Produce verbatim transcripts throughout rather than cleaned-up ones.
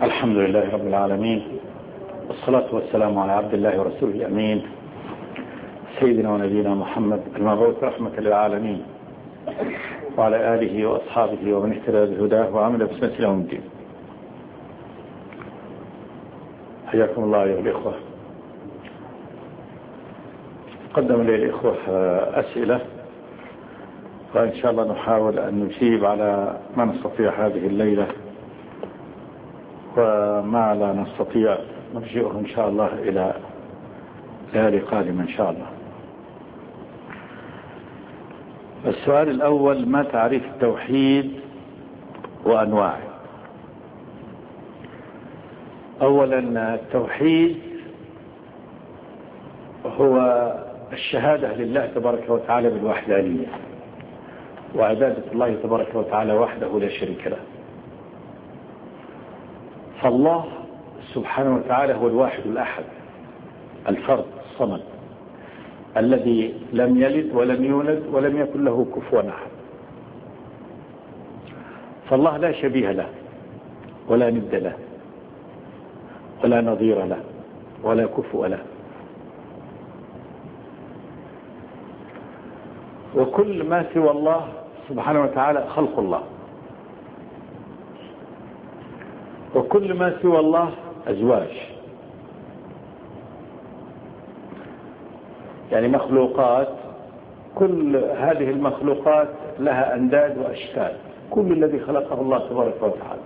الحمد لله رب العالمين، والصلاة والسلام على عبد الله ورسوله الأمين سيدنا ونبينا محمد المبعوث رحمة للعالمين، وعلى آله وأصحابه ومن اهتدى بهداه وعمل بسنته يوم الدين. حياكم الله أيها الإخوة. قدم لي الإخوة أسئلة، وإن شاء الله نحاول أن نجيب على ما نستطيع هذه الليلة، وما لا نستطيع نرجعه إن شاء الله إلى ليالي قادمة إن شاء الله. السؤال الأول: ما تعريف التوحيد وأنواعه؟ أولا، التوحيد هو الشهادة لله تبارك وتعالى بالوحدانية، وعبادة الله تبارك وتعالى وحده لا شريك له. فالله سبحانه وتعالى هو الواحد الأحد الفرد الصمد الذي لم يلد ولم يولد ولم يكن له كفوا أحد. فالله لا شبيه له ولا ند له ولا نظير له ولا كفو له. وكل ما سوى الله سبحانه وتعالى خلق الله، وكل ما سوى الله أزواج، يعني مخلوقات. كل هذه المخلوقات لها أنداد وأشكال، كل الذي خلقه الله تبارك وتعالى.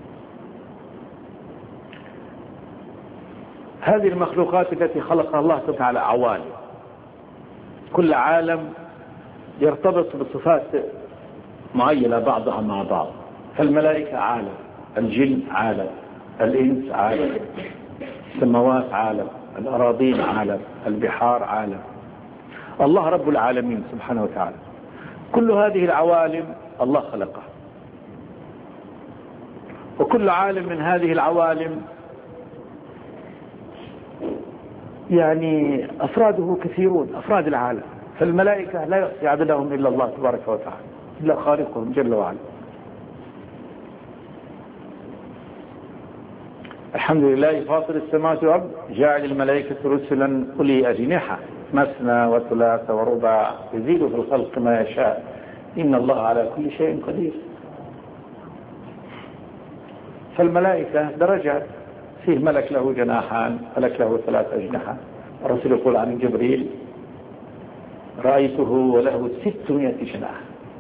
هذه المخلوقات التي خلقها الله تعالى عوالم، كل عالم يرتبط بصفات معينة بعضها مع بعض. فالملائكة عالم، الجن عالم، الإنس عالم، السماوات عالم، الأراضين عالم، البحار عالم. الله رب العالمين سبحانه وتعالى. كل هذه العوالم الله خلقها، وكل عالم من هذه العوالم يعني أفراده كثيرون، أفراد العالم. فالملائكة لا يحصي عددهم إلا الله تبارك وتعالى، إلا خالقهم جل وعلا. الحمد لله فاطر السماوات والأرض، جاعل الملائكة رسلا أولي أجنحة مثنى وثلاث ورباع يزيد في الخلق ما يشاء إن الله على كل شيء قدير. فالملائكة درجات، فيه ملك له جناحان، ملك له ثلاث أجنحة. الرسول يقول عن جبريل: رأيته وله ستمائة جناح.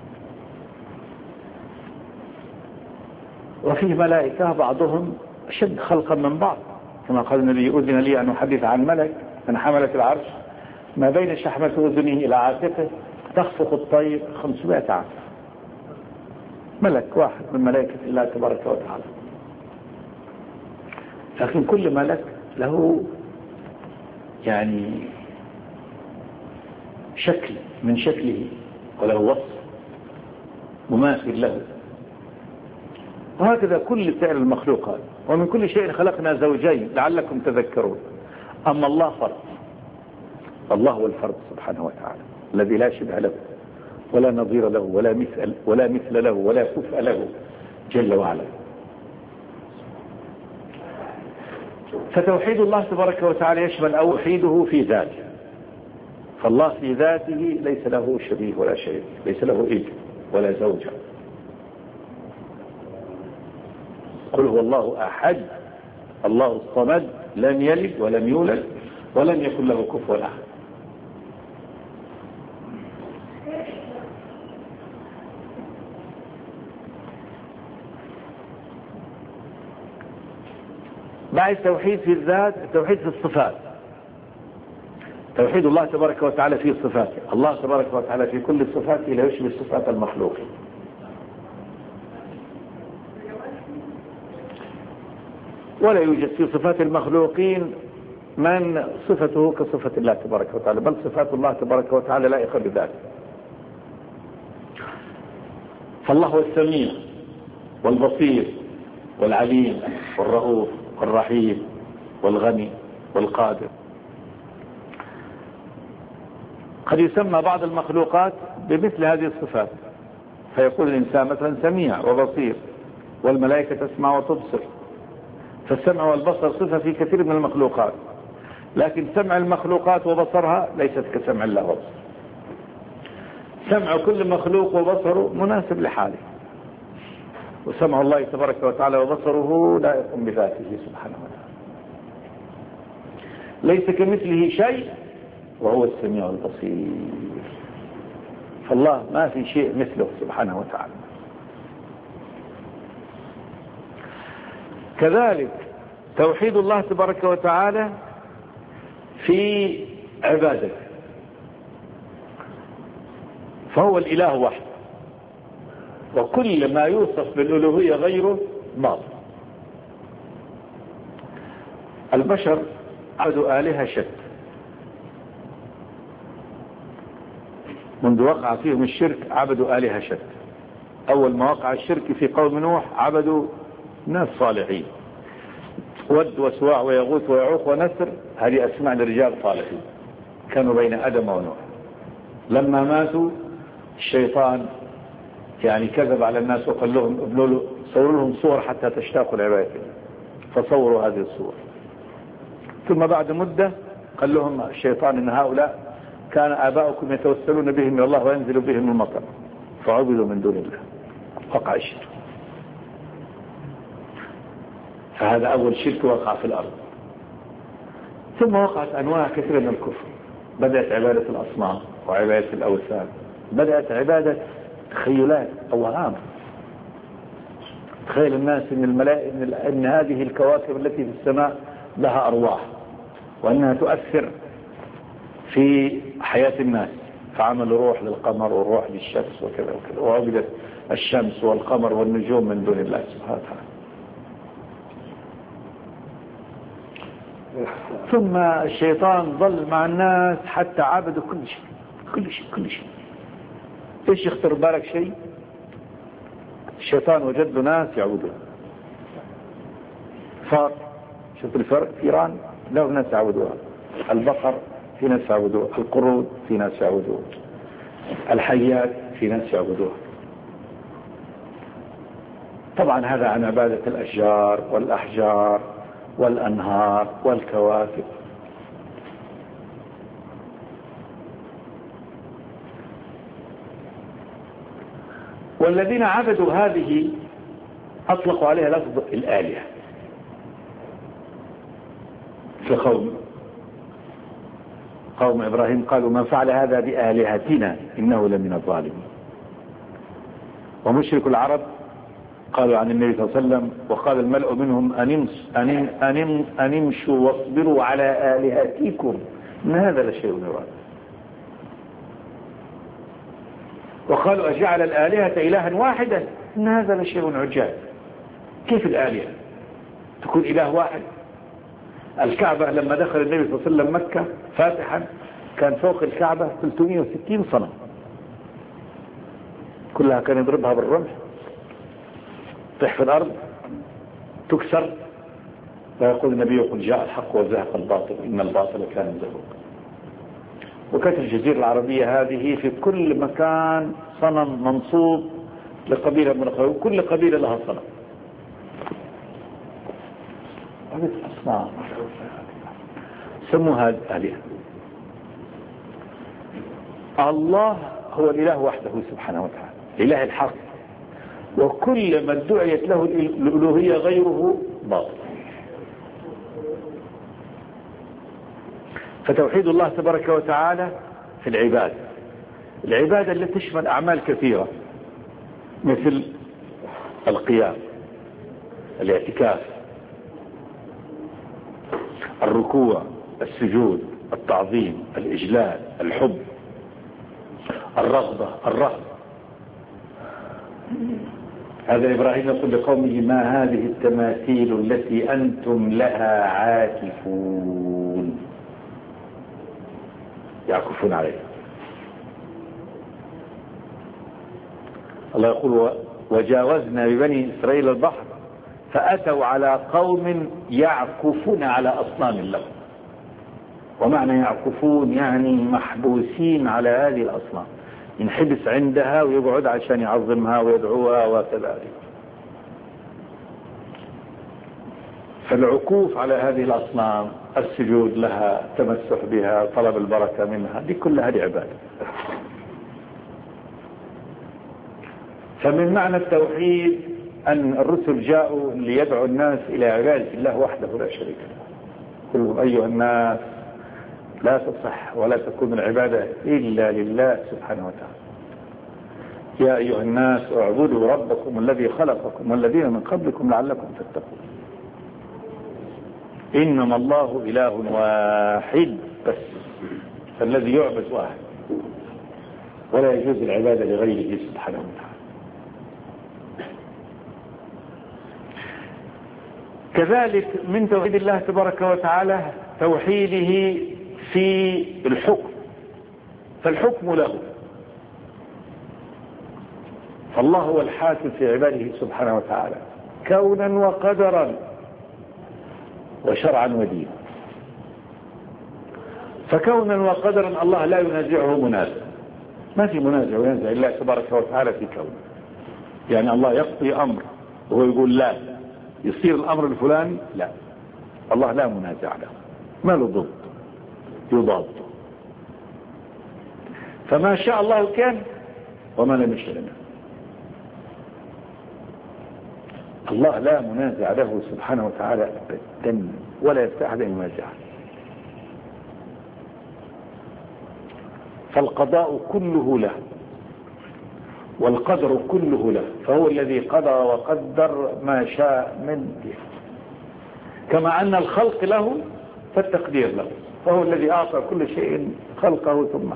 وفيه ملائكة بعضهم أشد خلقا من بعض، كما قال النبي: أذن لي أن أحدث عن ملك من حملة العرش ما بين شحمة أذنه إلى عاتقه تخفق الطير خمسمائة عام. ملك واحد من ملائكة الله تبارك وتعالى. لكن كل ملك له يعني شكل من شكله، وله وصف مماثل له. وهكذا كل سائر المخلوقات. ومن كل شيء خلقنا زوجين لعلكم تذكرون. أما الله فرد، الله هو الفرد سبحانه وتعالى الذي لا شبه له ولا نظير له ولا مثل, ولا مثل له ولا كفء له جل وعلا. فتوحيد الله تبارك وتعالى يشمل توحيده في ذاته. فالله في ذاته ليس له شبيه ولا شريك، ليس له ابن ولا زوجة. قل هو الله أحد الله الصمد لم يلد ولم يولد ولم يكن له كفوا أحد. بعد التوحيد في الذات، التوحيد في الصفات. توحيد الله تبارك وتعالى في صفاته. الله تبارك وتعالى في كل صفاته لا يشبه صفات المخلوقين. ولا يوجد في صفات المخلوقين من صفته كصفة الله تبارك وتعالى، بل صفات الله تبارك وتعالى لائقة بذاته. فالله هو السميع والبصير والعليم والرؤوف والرحيم والغني والقادر. قد يسمى بعض المخلوقات بمثل هذه الصفات، فيقول الإنسان مثلا سميع وبصير، والملائكة تسمع وتبصر، فالسمع والبصر صفة في كثير من المخلوقات، لكن سمع المخلوقات وبصرها ليست كسمع الله وبصر. سمع كل مخلوق وبصره مناسب لحاله، وسمع الله تبارك وتعالى وبصره لا يقوم بذاته سبحانه وتعالى، ليس كمثله شيء وهو السميع البصير. فالله ما في شيء مثله سبحانه وتعالى. كذلك توحيد الله تبارك وتعالى في عبادته، فهو الإله وحده، وكل ما يوصف بالألوهية غيره باطل. البشر عبدوا آلهة شتى منذ وقع فيهم الشرك، عبدوا آلهة شتى. أول ما وقع الشرك في قوم نوح عبدوا ناس صالحين، ود وسواع ويغوث ويعوق ونسر، هذه أسماء لرجال صالحين كانوا بين آدم ونوح. لما ماتوا الشيطان يعني كذب على الناس وقال لهم ابنوا له صوروا لهم صور حتى تشتاقوا لعبادته، فصوروا هذه الصور. ثم بعد مدة قال لهم الشيطان إن هؤلاء كان آباؤكم يتوسلون بهم من الله وينزل بهم المطر، فعبدوا من دون الله، وقع الشرك. فهذا أول شرك وقع في الأرض. ثم وقعت أنواع كثيرة من الكفر، بدأت عبادة الأصنام وعبادة الأوثان، بدأت عبادة تخيلات أوهام. تخيل الناس إن الملائكة إن هذه الكواكب التي في السماء لها أرواح، وأنها تؤثر في حياة الناس، فعملوا روح للقمر وروح للشمس وكذا وكذا، وعبدت الشمس والقمر والنجوم من دون الله سبحانه وتعالى. ثم الشيطان ظل مع الناس حتى عبدوا كل شيء كل شيء كل شيء. ايش يخطر بالك شيء؟ الشيطان وجد له ناس يعبدون فار، شوف الفرق، فيران له ناس يعبدوها، البقر في ناس يعبدوها، القرود في ناس يعبدوها، الحيات في ناس يعبدوها. طبعا هذا عن عبادة الأشجار والأحجار والأنهار والكواكب. والذين عبدوا هذه أطلقوا عليها لفظ الآلهة. في قوم قوم إبراهيم قالوا من فعل هذا بآلهتنا إنه لمن الظالمين. ومشرك العرب قالوا عن النبي صلى الله عليه وسلم وقال الملأ منهم أن امشوا واصبروا على آلهتكم إن هذا لشيء يراد. وقالوا أجعل الآلهة إلها واحدا إن هذا لشيء عجاب. كيف الآلهة تكون إله واحد؟ الكعبة لما دخل النبي صلى الله عليه وسلم مكة فاتحا كان فوق الكعبة ثلاثمئة وستين صنم، كلها كان يضربها بالرمح تحت في الأرض تكسر، ويقول النبي قل جاء الحق وزهق الباطل إن الباطل كان زهوقا. وكانت الجزيرة العربية هذه في كل مكان صنم منصوب لقبيلة من القبائل، وكل قبيلة لها صنم. هذه الأصنام سموها آلهة. الله هو الإله وحده سبحانه وتعالى، الإله الحق، وكل من دعيت له الألوهية غيره باطل. فتوحيد الله تبارك وتعالى في العبادة، العبادة التي تشمل أعمال كثيرة مثل القيام، الاعتكاف، الركوع، السجود، التعظيم، الإجلال، الحب، الرغبة، الرهبة. هذا إبراهيم يقول لقومه ما هذه التماثيل التي أنتم لها عاكفون، يعكفون عليها. الله يقول وجاوزنا ببني إسرائيل البحر فأتوا على قوم يعكفون على أصنام لهم. ومعنى يعكفون يعني محبوسين على هذه الأصنام، ينحبس عندها ويقعد عشان يعظمها ويدعوها وكذلك. فالعكوف على هذه الأصنام، السجود لها، التمسح بها، طلب البركة منها، دي كلها هذه عبادة. فمن معنى التوحيد أن الرسل جاءوا ليدعوا الناس إلى عبادة الله وحده لا شريك له. قل أيها الناس لا تصح ولا تكون العبادة إلا لله سبحانه وتعالى. يا أيها الناس اعبدوا ربكم الذي خلقكم والذين من قبلكم لعلكم تتقون. إنما الله إله واحد بس، فالذي يعبد واحد، ولا يجوز العبادة لغيره سبحانه وتعالى. كذلك من توحيد الله تبارك وتعالى توحيده في الحكم، فالحكم له، فالله هو الحاكم في عباده سبحانه وتعالى كونا وقدرا وشرعا ودينا. فكونا وقدرا الله لا ينازعه منازع، ما في منازع وينازع الله تبارك وتعالى في كونه. يعني الله يقضي أمر وهو يقول لا، يصير الأمر الفلاني لا، الله لا منازع له، ما له ضد يضاد. فما شاء الله كان وما لم يشاء لم يكن. الله لا منازع له سبحانه وتعالى أبدا، ولا يفتح أحد ينازعه. فالقضاء كله له والقدر كله له، فهو الذي قضى وقدر ما شاء من به. كما أن الخلق له فالتقدير له، فهو الذي أعطى كل شيء خلقه ثم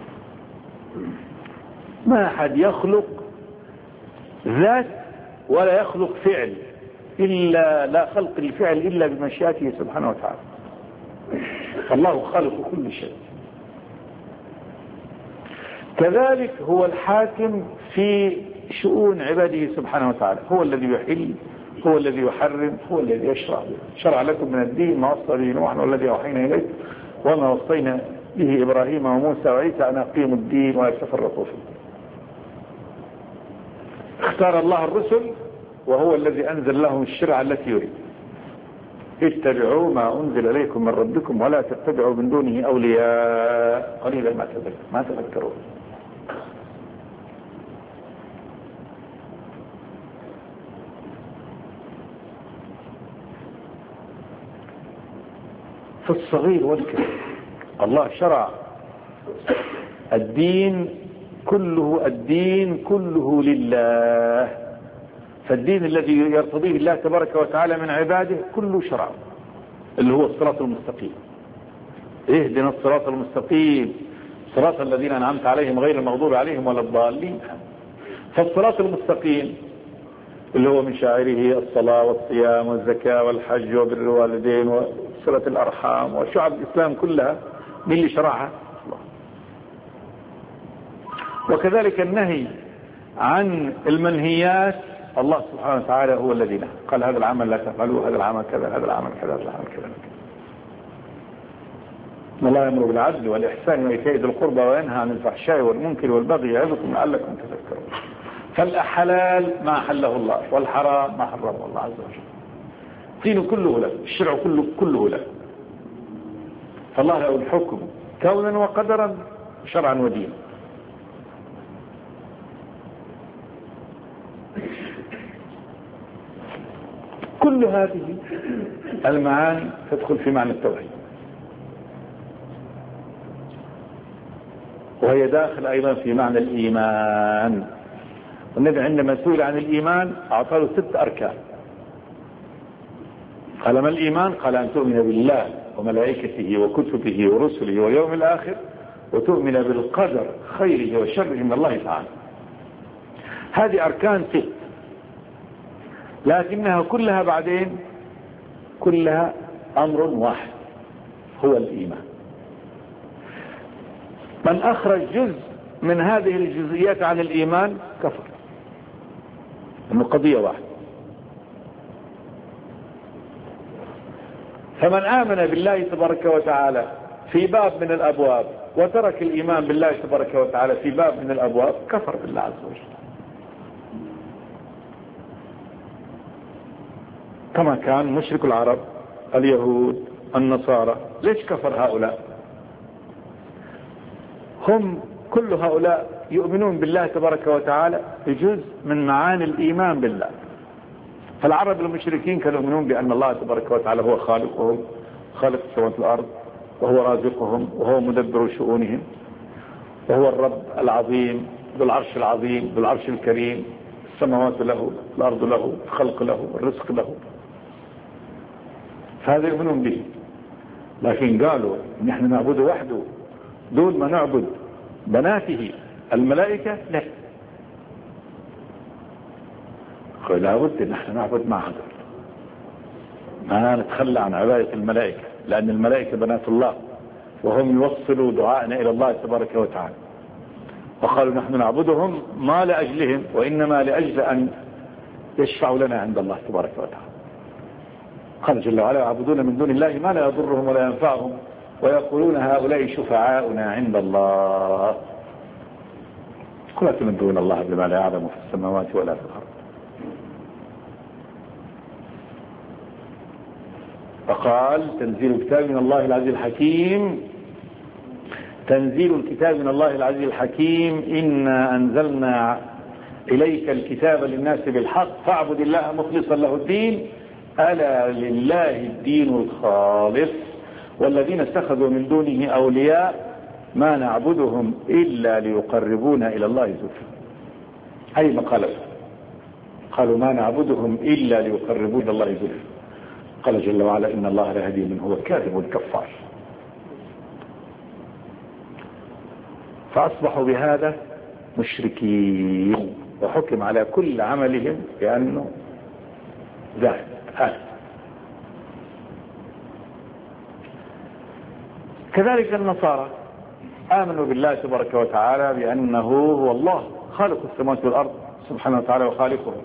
ما أحد يخلق ذات ولا يخلق فعل إلا لا خلق الفعل إلا بمشيئته سبحانه وتعالى. فالله خالق كل شيء. كذلك هو الحاكم في شؤون عباده سبحانه وتعالى، هو الذي يحل، هو الذي يحرم، هو الذي يشرع. شرع لكم من الدين ما وصى به نوح والذي أوحينا إليك وما وصينا به إبراهيم وموسى وعيسى أن أقيموا الدين ولا تفرقوا فيه. اختار الله الرسل وهو الذي أنزل لهم الشرع التي يريد. اتبعوا ما أنزل إليكم من ربكم ولا تتبعوا من دونه أولياء قليلا ما تذكرون ما تذكرون. في الصغير والكبير الله شرع الدين كله، الدين كله لله. فالدين الذي يرتضيه الله تبارك وتعالى من عباده كله شرع، اللي هو الصراط المستقيم. اهدنا الصراط المستقيم صراط الذين أنعمت عليهم غير المغضوب عليهم ولا الضالين. فالصراط المستقيم اللي هو من شعائره الصلاة والصيام والزكاة والحج وبر الوالدين وصلة الأرحام وشعب الإسلام كلها، من اللي شرعها؟ الله. وكذلك النهي عن المنهيات الله سبحانه وتعالى هو الذي نهى، قال هذا العمل لا تفعلوه، هذا العمل كذا، هذا العمل كذا، هذا العمل كذا. الله يأمر بالعدل والإحسان وإيتاء ذي القربى وينهى عن الفحشاء والمنكر والبغي يعظكم لعلكم تذكرون. فالحلال ما حله الله والحرام ما حرمه الله عز وجل. الدين كله له، الشرع كله كله له. فالله له الحكم كونا وقدرا شرعا ودينا. كل هذه المعاني تدخل في معنى التوحيد، وهي داخل أيضا في معنى الإيمان. والنبي عندما سئل عن الإيمان أعطى له ست أركان. قال ما الإيمان؟ قال أن تؤمن بالله وملائكته وكتبه ورسله واليوم الآخر وتؤمن بالقدر خيره وشره من الله تعالى. هذه أركان ست، لكنها كلها بعدين كلها أمر واحد هو الإيمان. من أخرج جزء من هذه الجزئيات عن الإيمان كفر، إنه قضية واحدة. فمن آمن بالله تبارك وتعالى في باب من الأبواب وترك الإيمان بالله تبارك وتعالى في باب من الأبواب كفر بالله عز وجل. كما كان مشرك العرب اليهود النصارى. ليش كفر هؤلاء؟ هم كل هؤلاء يؤمنون بالله تبارك وتعالى بجزء من معاني الإيمان بالله. فالعرب المشركين كانوا يؤمنون بأن الله تبارك وتعالى هو خالقهم، خالق السماوات والأرض، وهو رازقهم، وهو مدبر شؤونهم، وهو الرب العظيم ذو العرش العظيم ذو العرش الكريم، السماوات له، الأرض له، الخلق له، الرزق له. فهذا يؤمنون به. لكن قالوا نحن نعبد وحده دون ما نعبد بناته الملائكة، لا، قال لابد نحن نعبد معهم، ما نتخلى عن عبادة الملائكة، لأن الملائكة بنات الله وهم يوصلوا دعائنا إلى الله تبارك وتعالى. وقالوا نحن نعبدهم ما لأجلهم وإنما لأجل أن يشفعوا لنا عند الله تبارك وتعالى. قال جل وعلا يعبدون من دون الله ما لا يضرهم ولا ينفعهم ويقولون هؤلاء شفعاؤنا عند الله. قل أتمدون الله بما لا يعلم في السماوات ولا في الأرض. فقال تنزيل الكتاب من الله العزيز الحكيم، تنزيل الكتاب من الله العزيز الحكيم إنا أنزلنا إليك الكتاب للناس بالحق فاعبد الله مخلصا له الدين ألا لله الدين الخالص والذين اتخذوا من دونه أولياء ما نعبدهم إلا ليقربونا إلى الله زلفى. أي مقالة قالوا ما نعبدهم إلا ليقربونا إلى الله زلفى. قال جل وعلا إن الله لا يهدي من هو كاذب كفار. فأصبحوا بهذا مشركين وحكم على كل عملهم بأنه ذاهب هذا. كذلك النصارى آمنوا بالله تبارك وتعالى بأنه هو الله خالق السماوات والأرض سبحانه وتعالى وخالقهم،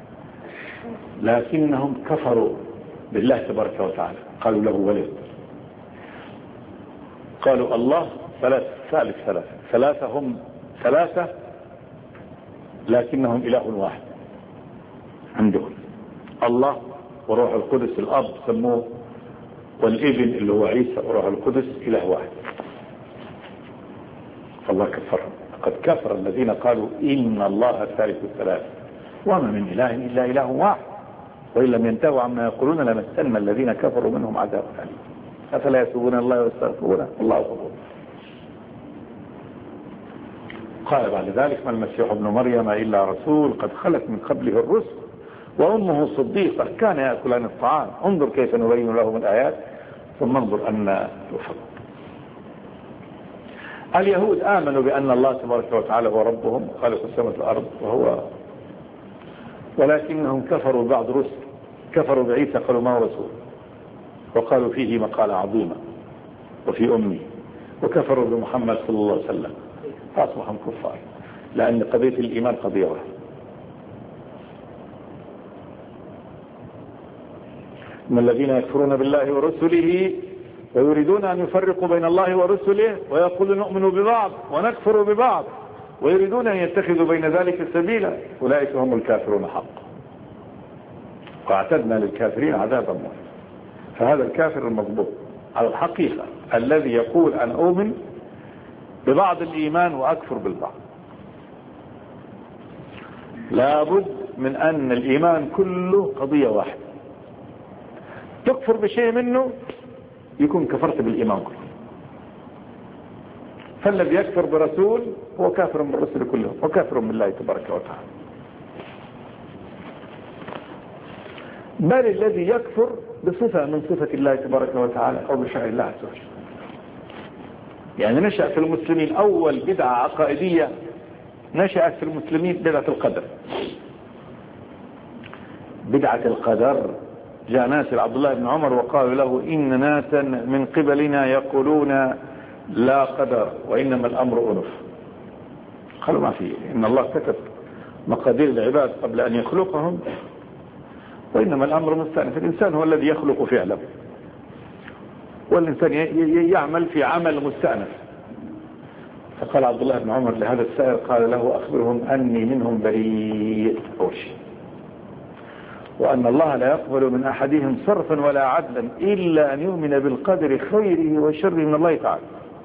لكنهم كفروا بالله تبارك وتعالى، قالوا له ولد، قالوا الله ثلاث ثالث ثلاثة ثلاثة هم ثلاثة لكنهم إله واحد عندهم، الله وروح القدس الأب سموه، والابن اللي هو عيسى وروح القدس إله واحد. فالله كفرهم. قد كفر الذين قالوا إن الله ثالث الثلاث وما من إله إلا إله واحد وإن لم ينتهوا عما يقولون لمسن الذين كفروا منهم عذاب أليم أفلا يتوبون الله ويستغفرونه والله غفور. قال بعد ذلك ما المسيح ابن مريم إلا رسول قد خلت من قبله الرسل وأمه صديقة كان يأكلان الطعام انظر كيف نبين لهم الآيات ثم انظر أن يفضل. اليهود آمنوا بأن الله تبارك وتعالى هو ربهم خالق السماوات والأرض وهو، ولكنهم كفروا بعض رسل، كفروا بعيسى قالوا ما هو رسول وقالوا فيه مقالة عظيمة وفي أمه، وكفروا بمحمد صلى الله عليه وسلم فأصبحوا كفار، لأن قضية الإيمان قضية واحدة. من الذين يكفرون بالله ورسله ويريدون أن يفرقوا بين الله ورسله ويقولون نؤمن ببعض ونكفر ببعض ويريدون أن يتخذوا بين ذلك سبيلا أولئك هم الكافرون حقا واعتدنا للكافرين عذابا مهينا. فهذا الكافر المضبوط على الحقيقة الذي يقول أن أؤمن ببعض الإيمان وأكفر بالبعض. لابد من أن الإيمان كله قضية واحدة، تكفر بشيء منه يكون كفرت بالإيمان كله. فالذي يكفر برسول هو كافر بالرسل كلهم وكافر بالله تبارك وتعالى. بل الذي يكفر بصفة من صفة الله تبارك وتعالى أو بشرع الله عز وجل. يعني نشأ في المسلمين أول بدعة عقائدية نشأت في المسلمين بدعة القدر. بدعة القدر جاء ناس لعبد الله بن عمر وقالوا له إن ناسا من قبلنا يقولون لا قدر وإنما الأمر أنف. قالوا ما فيه، إن الله كتب مقادير العباد قبل أن يخلقهم وإنما الأمر مستأنف. الإنسان هو الذي يخلق فعله والإنسان يعمل في عمل مستأنف. فقال عبد الله بن عمر لهذا السائر قال له أخبرهم أني منهم بريء أول شيء، وأن الله لا يقبل من أحدهم صرفا ولا عدلا إلا أن يؤمن بالقدر خيره وشره من الله تعالى.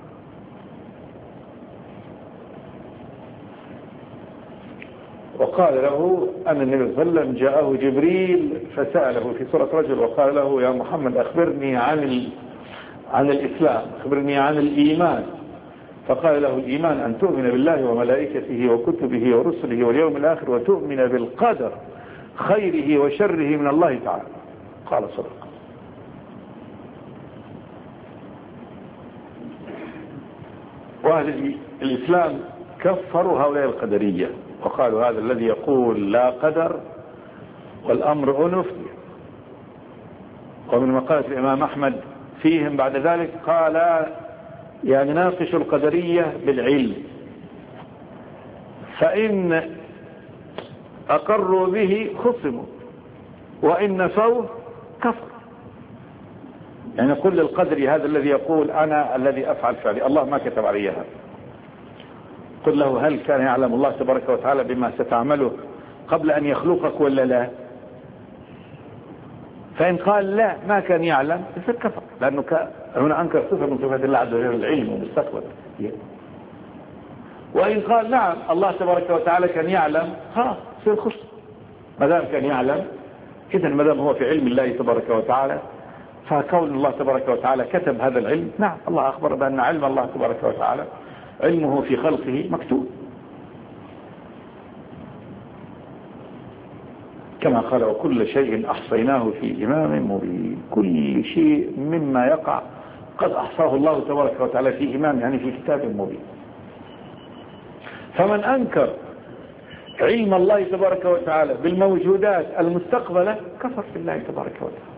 وقال له أن النبي صلى الله عليه وسلم جاءه جبريل فسأله في سورة رجل وقال له يا محمد أخبرني عن عن الإسلام، أخبرني عن الإيمان. فقال له الإيمان أن تؤمن بالله وملائكته وكتبه ورسله واليوم الآخر وتؤمن بالقدر خيره وشره من الله تعالى. قال صدق. وأهل الإسلام كفروا هؤلاء القدرية وقالوا هذا الذي يقول لا قدر والأمر أنف. ومن مقالة الإمام أحمد فيهم بعد ذلك قال يعني ناقش القدرية بالعلم، فإن أقروا به خصموا وإن نفوه كفر. يعني كل القدري هذا الذي يقول أنا الذي أفعل فعلي الله ما كتب علي هذا، قل له هل كان يعلم الله تبارك وتعالى بما ستعمله قبل أن يخلقك ولا لا؟ فإن قال لا ما كان يعلم يصير كفر، لأنه هنا أنكر صفة من صفات الله عز وجل العلم والمستقبل. وإن قال نعم الله تبارك وتعالى كان يعلم خلاص يصير خصم، ما دام كان يعلم إذا ما دام هو في علم الله تبارك وتعالى فكون الله تبارك وتعالى كتب هذا العلم. نعم الله أخبر بأن علم الله تبارك وتعالى علمه في خلقه مكتوب، كما قال وكل شيء أحصيناه في إمام مبين. كل شيء مما يقع قد أحصاه الله تبارك وتعالى في إمام يعني في كتاب مبين. فمن أنكر علم الله تبارك وتعالى بالموجودات المستقبلة كفر في الله تبارك وتعالى.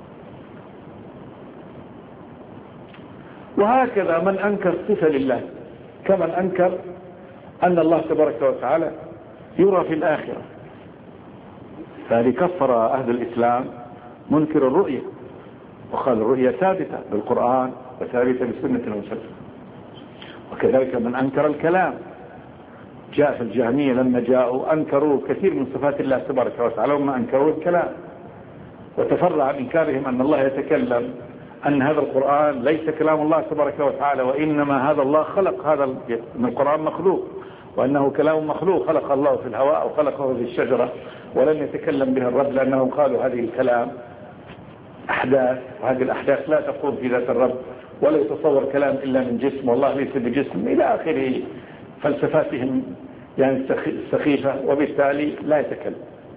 وهكذا من أنكر صفة لله كمن أنكر أن الله تبارك وتعالى يرى في الآخرة، فهذه كفر أهل الإسلام منكر الرؤية وقال الرؤية ثابتة بالقرآن وثابتة بالسنة والسنة. وكذلك من أنكر الكلام جاء في الجهمية لما جاءوا أنكروا كثير من صفات الله تبارك وتعالى وما أنكروا الكلام، وتفرع عن إنكارهم أن الله يتكلم أن هذا القرآن ليس كلام الله تبارك وتعالى وإنما هذا الله خلق هذا من القرآن مخلوق، وأنه كلام مخلوق خلق الله في الهواء وخلقه في الشجرة ولم يتكلم به الرب، لأنهم قالوا هذه الكلام أحداث وهذه الأحداث لا تقوم في ذات الرب ولا يتصور كلام إلا من جسم والله ليس بجسم إلى آخره فلسفاتهم يعني السخيفة، وبالتالي لا يتكلم.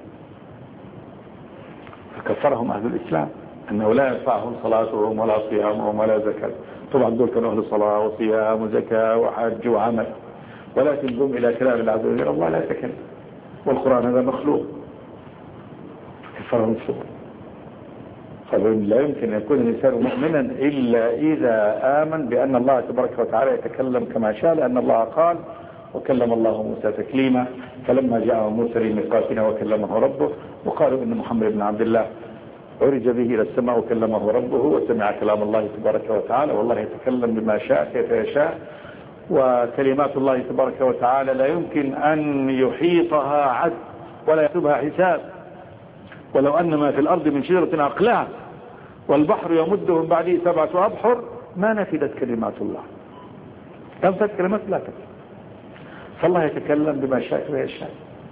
فكفرهم أهل الإسلام أنه لا ينفعهم صلاتهم ولا صيامهم ولا زكاة. طبعا دول كانوا أهل صلاة وصيام وزكاة وحج وعمل، ولكن ذم إلى كلام الله عز وجل الله لا يتكلم والقرآن هذا مخلوق. كفرهم الصبر. قالوا لا يمكن أن يكون الإنسان مؤمنا إلا إذا آمن بأن الله تبارك وتعالى يتكلم كما شاء، لأن الله قال وكلم الله موسى تكليما فلما جاء موسى لميقاتنا وكلمه ربه. وقالوا إن محمد بن عبد الله عرج به إلى السماء وكلمه ربه وسمع كلام الله تبارك وتعالى، والله يتكلم بما شاء كيف يشاء، وكلمات الله تبارك وتعالى لا يمكن أن يحيطها عد ولا يكتبها حساب. ولو أن ما في الأرض من شجرة أقلام والبحر يمده من بعده سبعة أبحر ما نفدت كلمات الله. تنفذ كلمات لا تنفذ. فالله يتكلم بما شاء ويشاء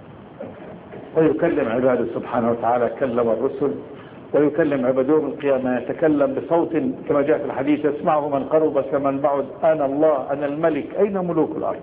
ويكلم عباده سبحانه وتعالى، كلم الرسل ويكلم عباده يوم القيامة يتكلم بصوت كما جاء في الحديث يسمعه من قرب كمن بعد أنا الله أنا الملك أين ملوك الأرض.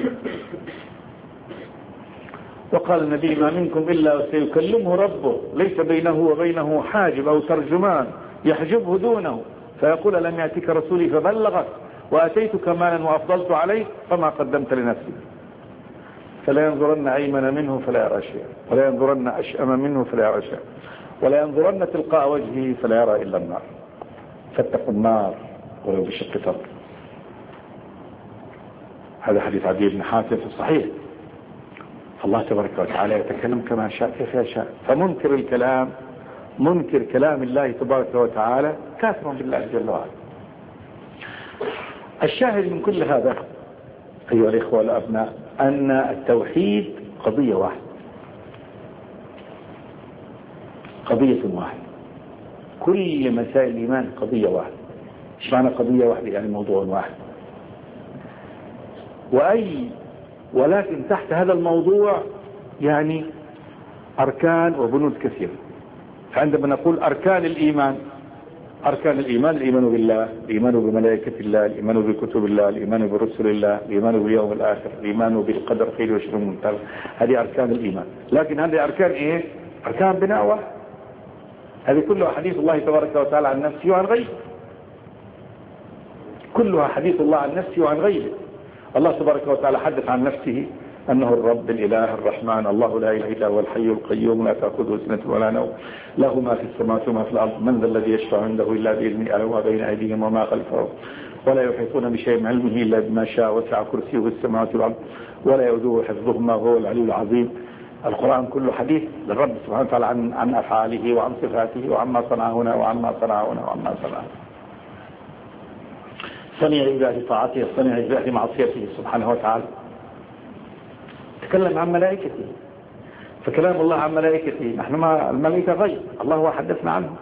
وقال النبي ما منكم إلا سيكلمه ربه ليس بينه وبينه حاجب أو ترجمان يحجبه دونه فيقول لم يأتك رسولي فبلغك وأتيتك مالا وأفضلت عليك فما قدمت لنفسي. فلا ينظرن أيمن منه فلا يرى شيئا ولا ينظرن أشأم منه فلا يرى شيئا ولا ينظرن تلقاء وجهه فلا يرى إلا النار فاتقوا النار ولو بشق تمر. هذا حديث عدي بن حاتم في الصحيح. الله تبارك وتعالى يتكلم كما شاء كيف يشاء. فمنكر الكلام منكر كلام الله تبارك وتعالى كافر بالله جل وعلا. الشاهد من كل هذا أيها الإخوة والأبناء أن التوحيد قضية واحدة قضية واحدة. كل مسائل الإيمان قضية واحدة. إيش معنى قضية واحدة؟ يعني موضوع واحد. وأي ولكن تحت هذا الموضوع يعني أركان وبنود كثيرة. فعندما نقول أركان الإيمان، أركان الإيمان: الإيمان بالله، الإيمان بملائكة الله، الإيمان بكتب الله، الإيمان برسل الله، الإيمان باليوم الآخر، الإيمان بالقدر خير وشر منتهى. هذه أركان الإيمان. لكن هذه أركان إيه؟ أركان بناء واحد. هذه كلها حديث الله تبارك وتعالى عن نفسه وعن غيره. كلها حديث الله عن نفسه وعن غيره. الله تبارك وتعالى حدث عن نفسه أنه الرب الإله الرحمن، الله لا إله إلا هو الحي القيوم لا تأخذه سنة ولا نوم، له ما في السماوات وما في الأرض، من ذا الذي يشفع عنده إلا بإذنه، يعلم ما بين أيديهم وما خلفهم ولا يحيطون بشيء من علمه إلا بما شاء، وسع كرسيه السماوات والأرض ولا يؤوده حفظهما وهو العلي العظيم. القرآن كله حديث للرب سبحانه وتعالى عن عن أفعاله وعن صفاته وعما صنع هنا وعما صنع هنا وعما صنع. صنع عباده طاعته، صنع عباده معصيته سبحانه وتعالى. تكلم عن ملائكته، فكلام الله عن ملائكته، نحن مع الملائكة غيب، الله هو حدثنا عنه.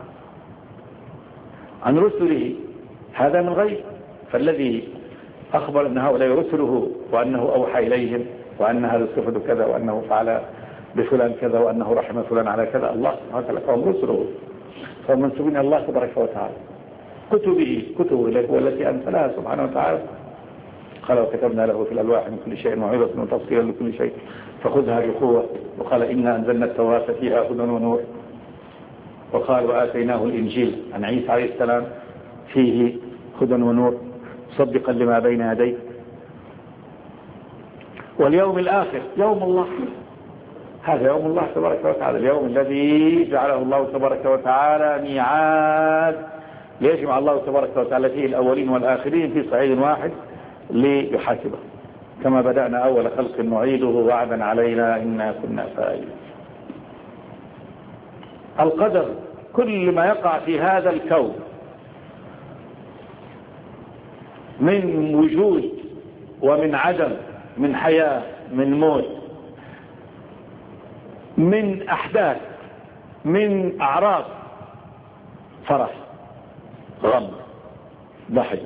عن رسله هذا من غيب، فالذي أخبر أن هؤلاء رسله وأنه أوحى إليهم وأن هذا الصفة كذا وأنه فعل بفلان كذا وأنه رحم فلان على كذا، الله سبحانه وتعالى فهم رسله، فهم منسوبين الله تبارك وتعالى. كتبه، كتبه التي أنزلها سبحانه وتعالى، قال وكتبنا له في الألواح من كل شيء موعظة وتفصيلا لكل شيء فخذها بقوة. وقال إنا أنزلنا التوراة فيها هدى ونور. وقال وآتيناه الإنجيل عن عيسى عليه السلام فيه هدى ونور مصدقا لما بين يديه. واليوم الآخر يوم الله، هذا يوم الله تبارك وتعالى، اليوم الذي جعله الله تبارك وتعالى ميعاد ليجمع الله تبارك وتعالى فيه الأولين والآخرين في صعيد واحد ليحاسبه، كما بدأنا أول خلق نعيده وعدا علينا إنا كنا فاعلين. القدر كل ما يقع في هذا الكون من وجود ومن عدم، من حياة من موت، من أحداث، من أعراض، فرح، غم، ضحك،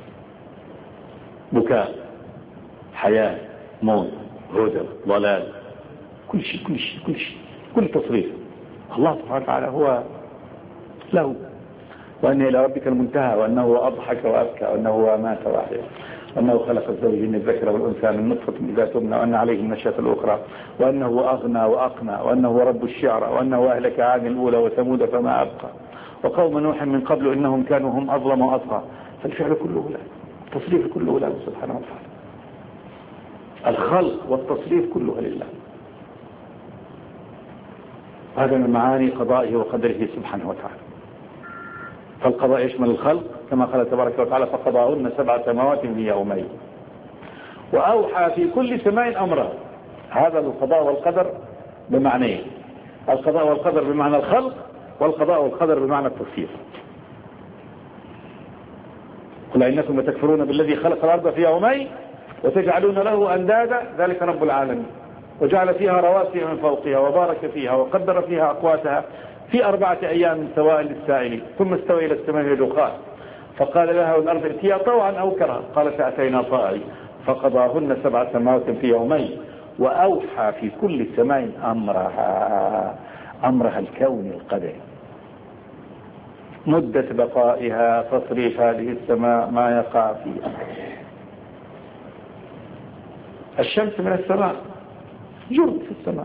بكاء، حياة، موت، هدى، ضلال، كل شيء كل شيء كل شيء كل تصريف الله سبحانه وتعالى هو له. وأن إلى ربك المنتهى، وأنه أضحك وأبكى، وأنه مات وأحيا، وأنه خلق الزوجين الذكر والأنثى من نطفة إذا تمنى، وأن عليه النشأة الأخرى، وأنه أغنى وأقنى، وأنه رب الشعرى، وأنه أهلك عاد الأولى وثمود فما أبقى، وقوم نوح من قبل إنهم كانوا هم أظلم وأطغى. فالفعل كله له، التصريف كله له سبحانه وتعالى. الخلق والتصريف كله لله. هذا من معاني قضائه وقدره سبحانه وتعالى. فالقضاء يشمل الخلق كما قال تبارك وتعالى فقضاهن سبع سماوات في يومين وأوحى في كل سماء أمرها. هذا القضاء والقدر بمعنيين، القضاء والقدر بمعنى الخلق، والقضاء والقدر بمعنى التصريف. قل إنكم لتكفرون بالذي خلق الأرض في يومين وتجعلون له أندادا ذلك رب العالمين وجعل فيها رواسي من فوقها وبارك فيها وقدر فيها أقواتها في أربعة أيام سواء للسائلين ثم استوى إلى السماء دخان فقال لها والأرض ائتيا طوعا أو كرها قالت أتينا طائعين فقضاهن سبع سماوات في يومين وأوحى في كل سماء أمرها أمرها الكون القدري مدة بقائها تصريف هذه السماء ما يقع فيها. الشمس من السماء جرد في السماء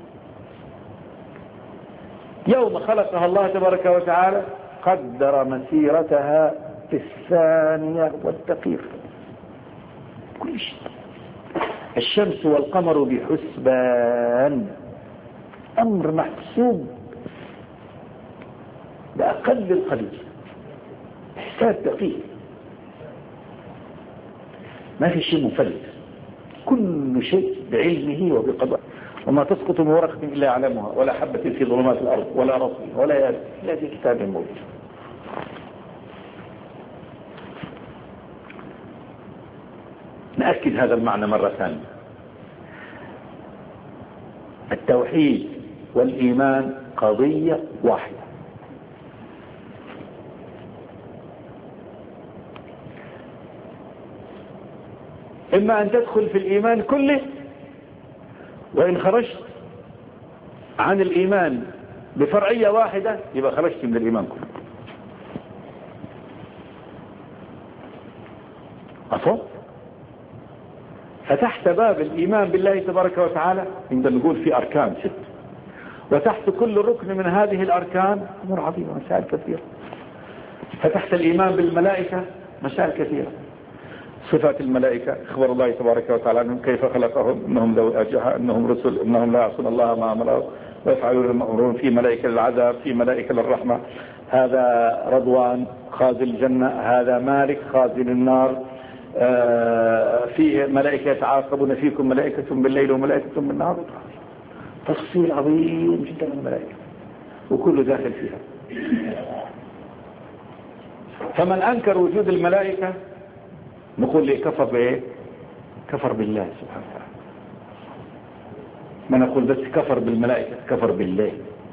يوم خلقها الله تبارك وتعالى قدر مسيرتها في الثانية والدقيقة كل شيء. الشمس والقمر بحسبان أمر محسوب بأقل القليل حساب دقيق ما في شيء مفلت كل شيء بعلمه وبقضاء وما تسقط من ورقة إلا يعلمها ولا حبة في ظلمات الأرض ولا رطب ولا يابس إلا في كتاب مبين. نأكد هذا المعنى مرة ثانية. التوحيد والإيمان قضية واحدة. إما أن تدخل في الإيمان كله، وإن خرجت عن الإيمان بفرعية واحدة يبقى خرجت من الإيمان كله. أفهم؟ فتحت باب الإيمان بالله تبارك وتعالى عند نقول في أركان ست، وتحت كل ركن من هذه الأركان أمور عظيمة، مسائل كثيرة. فتحت الإيمان بالملائكة مسائل كثيرة. صفات الملائكة، اخبر الله تبارك وتعالى عنهم كيف خلقهم، انهم ذوي أجنحة، انهم رسل، انهم لا يعصون الله ما امرهم ويفعلون ما يؤمرون، في ملائكة للعذاب، في ملائكة للرحمة، هذا رضوان خازن الجنة، هذا مالك خازن النار، آه فيه ملائكة يتعاقبون فيكم، ملائكة بالليل وملائكة بالنهار. تفصيل عظيم جدا من الملائكة وكله داخل فيها. فمن أنكر وجود الملائكة نقول لي كفر بايه؟ كفر بالله سبحانه وتعالى. ما نقول بس كفر بالملائكة، كفر بالله.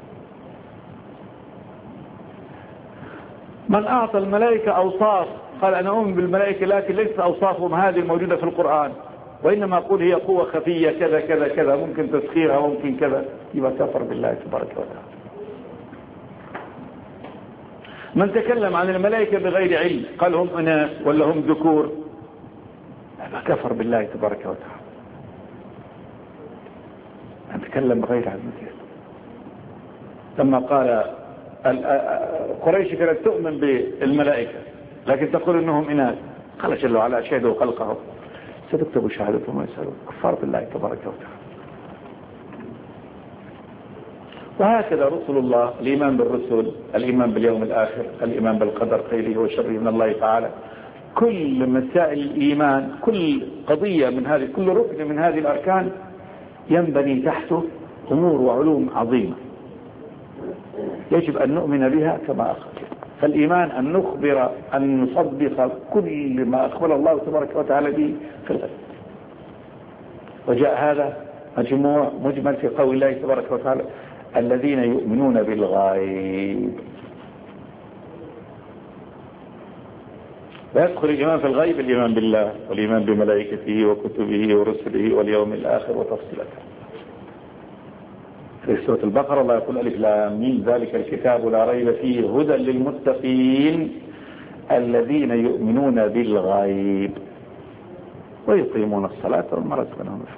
من أعطى الملائكة أوصاف قال أنا أؤمن بالملائكة لكن ليس أوصافهم هذه الموجودة في القرآن، وإنما أقول هي قوة خفية كذا كذا كذا، ممكن تسخيرها ممكن كذا، يبقى كفر بالله تبارك وتعالى. من تكلم عن الملائكة بغير علم قال هم أناس ولا هم ذكور، كفر بالله تبارك وتعالى. نتكلم بغير علم. لما قال قريش كانت تؤمن بالملائكة لكن تقول انهم اناث، قال جل وعلا شهدوا خلقهم ستكتب شهادتهم ويسألون، كفار بالله تبارك وتعالى. وهكذا رسل الله، الإيمان بالرسل، الإيمان باليوم الآخر، الإيمان بالقدر خيره وشره من الله تعالى، كل مسائل الإيمان، كل قضية من هذه، كل ركن من هذه الأركان ينبني تحته أمور وعلوم عظيمة يجب أن نؤمن بها كما أخبر. فالإيمان أن نخبر، أن نصدق كل ما أخبر الله تبارك وتعالى به في الغيب. وجاء هذا مجموع مجمل في قول الله تبارك وتعالى الذين يؤمنون بالغيب. ويدخل الإيمان في الغيب الإيمان بالله والإيمان بملائكته وكتبه ورسله واليوم الآخر وتفصيلته. في سورة البقرة الله يقول ألف لام ميم ذلك الكتاب لا ريب فيه هدى للمتقين الذين يؤمنون بالغيب ويقيمون الصلاة ومما رزقناهم ينفقون.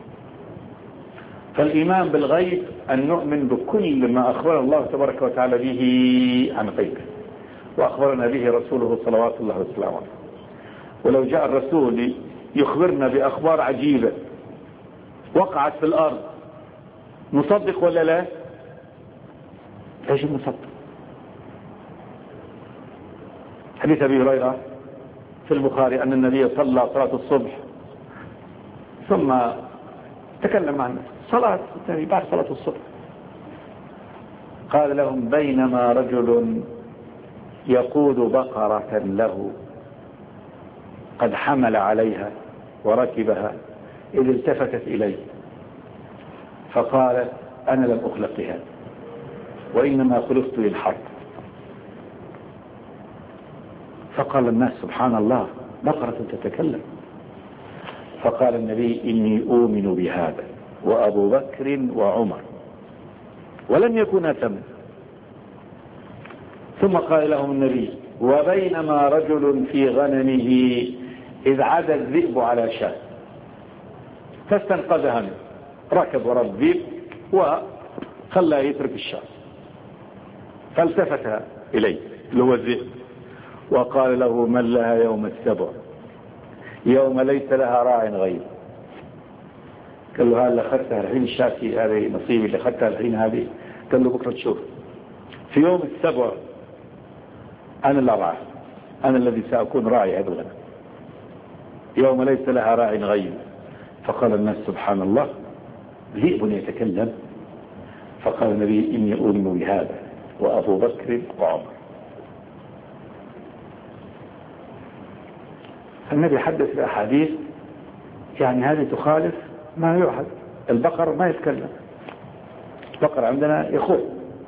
فالإيمان بالغيب أن نؤمن بكل ما أخبر الله تبارك وتعالى به عن غيبه وأخبرنا به رسوله صلوات الله وسلامه. ولو جاء الرسول يخبرنا بأخبار عجيبة وقعت في الأرض نصدق ولا لا؟ يجب نصدق. حديث أبي هريرة في البخاري أن النبي صلى صلاة الصبح ثم تكلم عن صلاة بعد صلاة الصبح قال لهم بينما رجل يقود بقرة له قد حمل عليها وركبها إذ التفتت إليه فقال أنا لم أخلق لهذا وإنما خلقت للحرب. فقال الناس سبحان الله بقرة تتكلم. فقال النبي إني أؤمن بهذا وأبو بكر وعمر ولم يكونا ثمن. ثم قال لهم النبي وبينما رجل في غنمه إذ عدا الذئب على شاة فاستنقذها منه، ركب وراء الذئب وخلاه يترك الشاة فالتفت إليه اللي هو الذئب وقال له من لها يوم السبع يوم ليس لها راع غير. قال له هذا أخذتها الحين الشاكي هذه نصيبي اللي أخذتها الحين هذه. قال له بكرة تشوف في يوم السبع أنا اللي راعي، أنا الذي سأكون راعي هذا الغنم يوم ليس لها راع غير. فقال الناس سبحان الله ذئب يتكلم. فقال النبي إني أؤمن بهذا وأبو بكر وعمر. النبي حدث بأحاديث يعني هذه تخالف ما يعهد. البقر ما يتكلم، البقر عندنا يخوف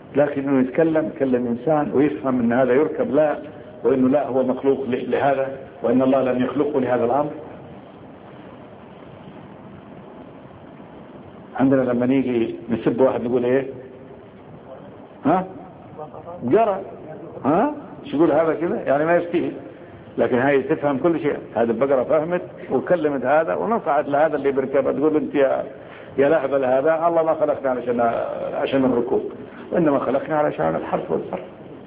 لكن انه يتكلم يتكلم انسان ويفهم ان هذا يركب لا، وانه لا هو مخلوق لهذا، وان الله لم يخلقه لهذا الامر. عندنا لما نيجي نسب واحد نقول ايه؟ ها جرى، ها شو يقول هذا كذا يعني ما يفتيه، لكن هاي تفهم كل شيء. هذه البقرة فهمت وكلمت هذا ونصعت لهذا اللي بركبها تقول انت يا يا لهبل، هذا الله ما خلقنا علشان عشان الركوب، وانما خلقنا علشان الحرث والصرف.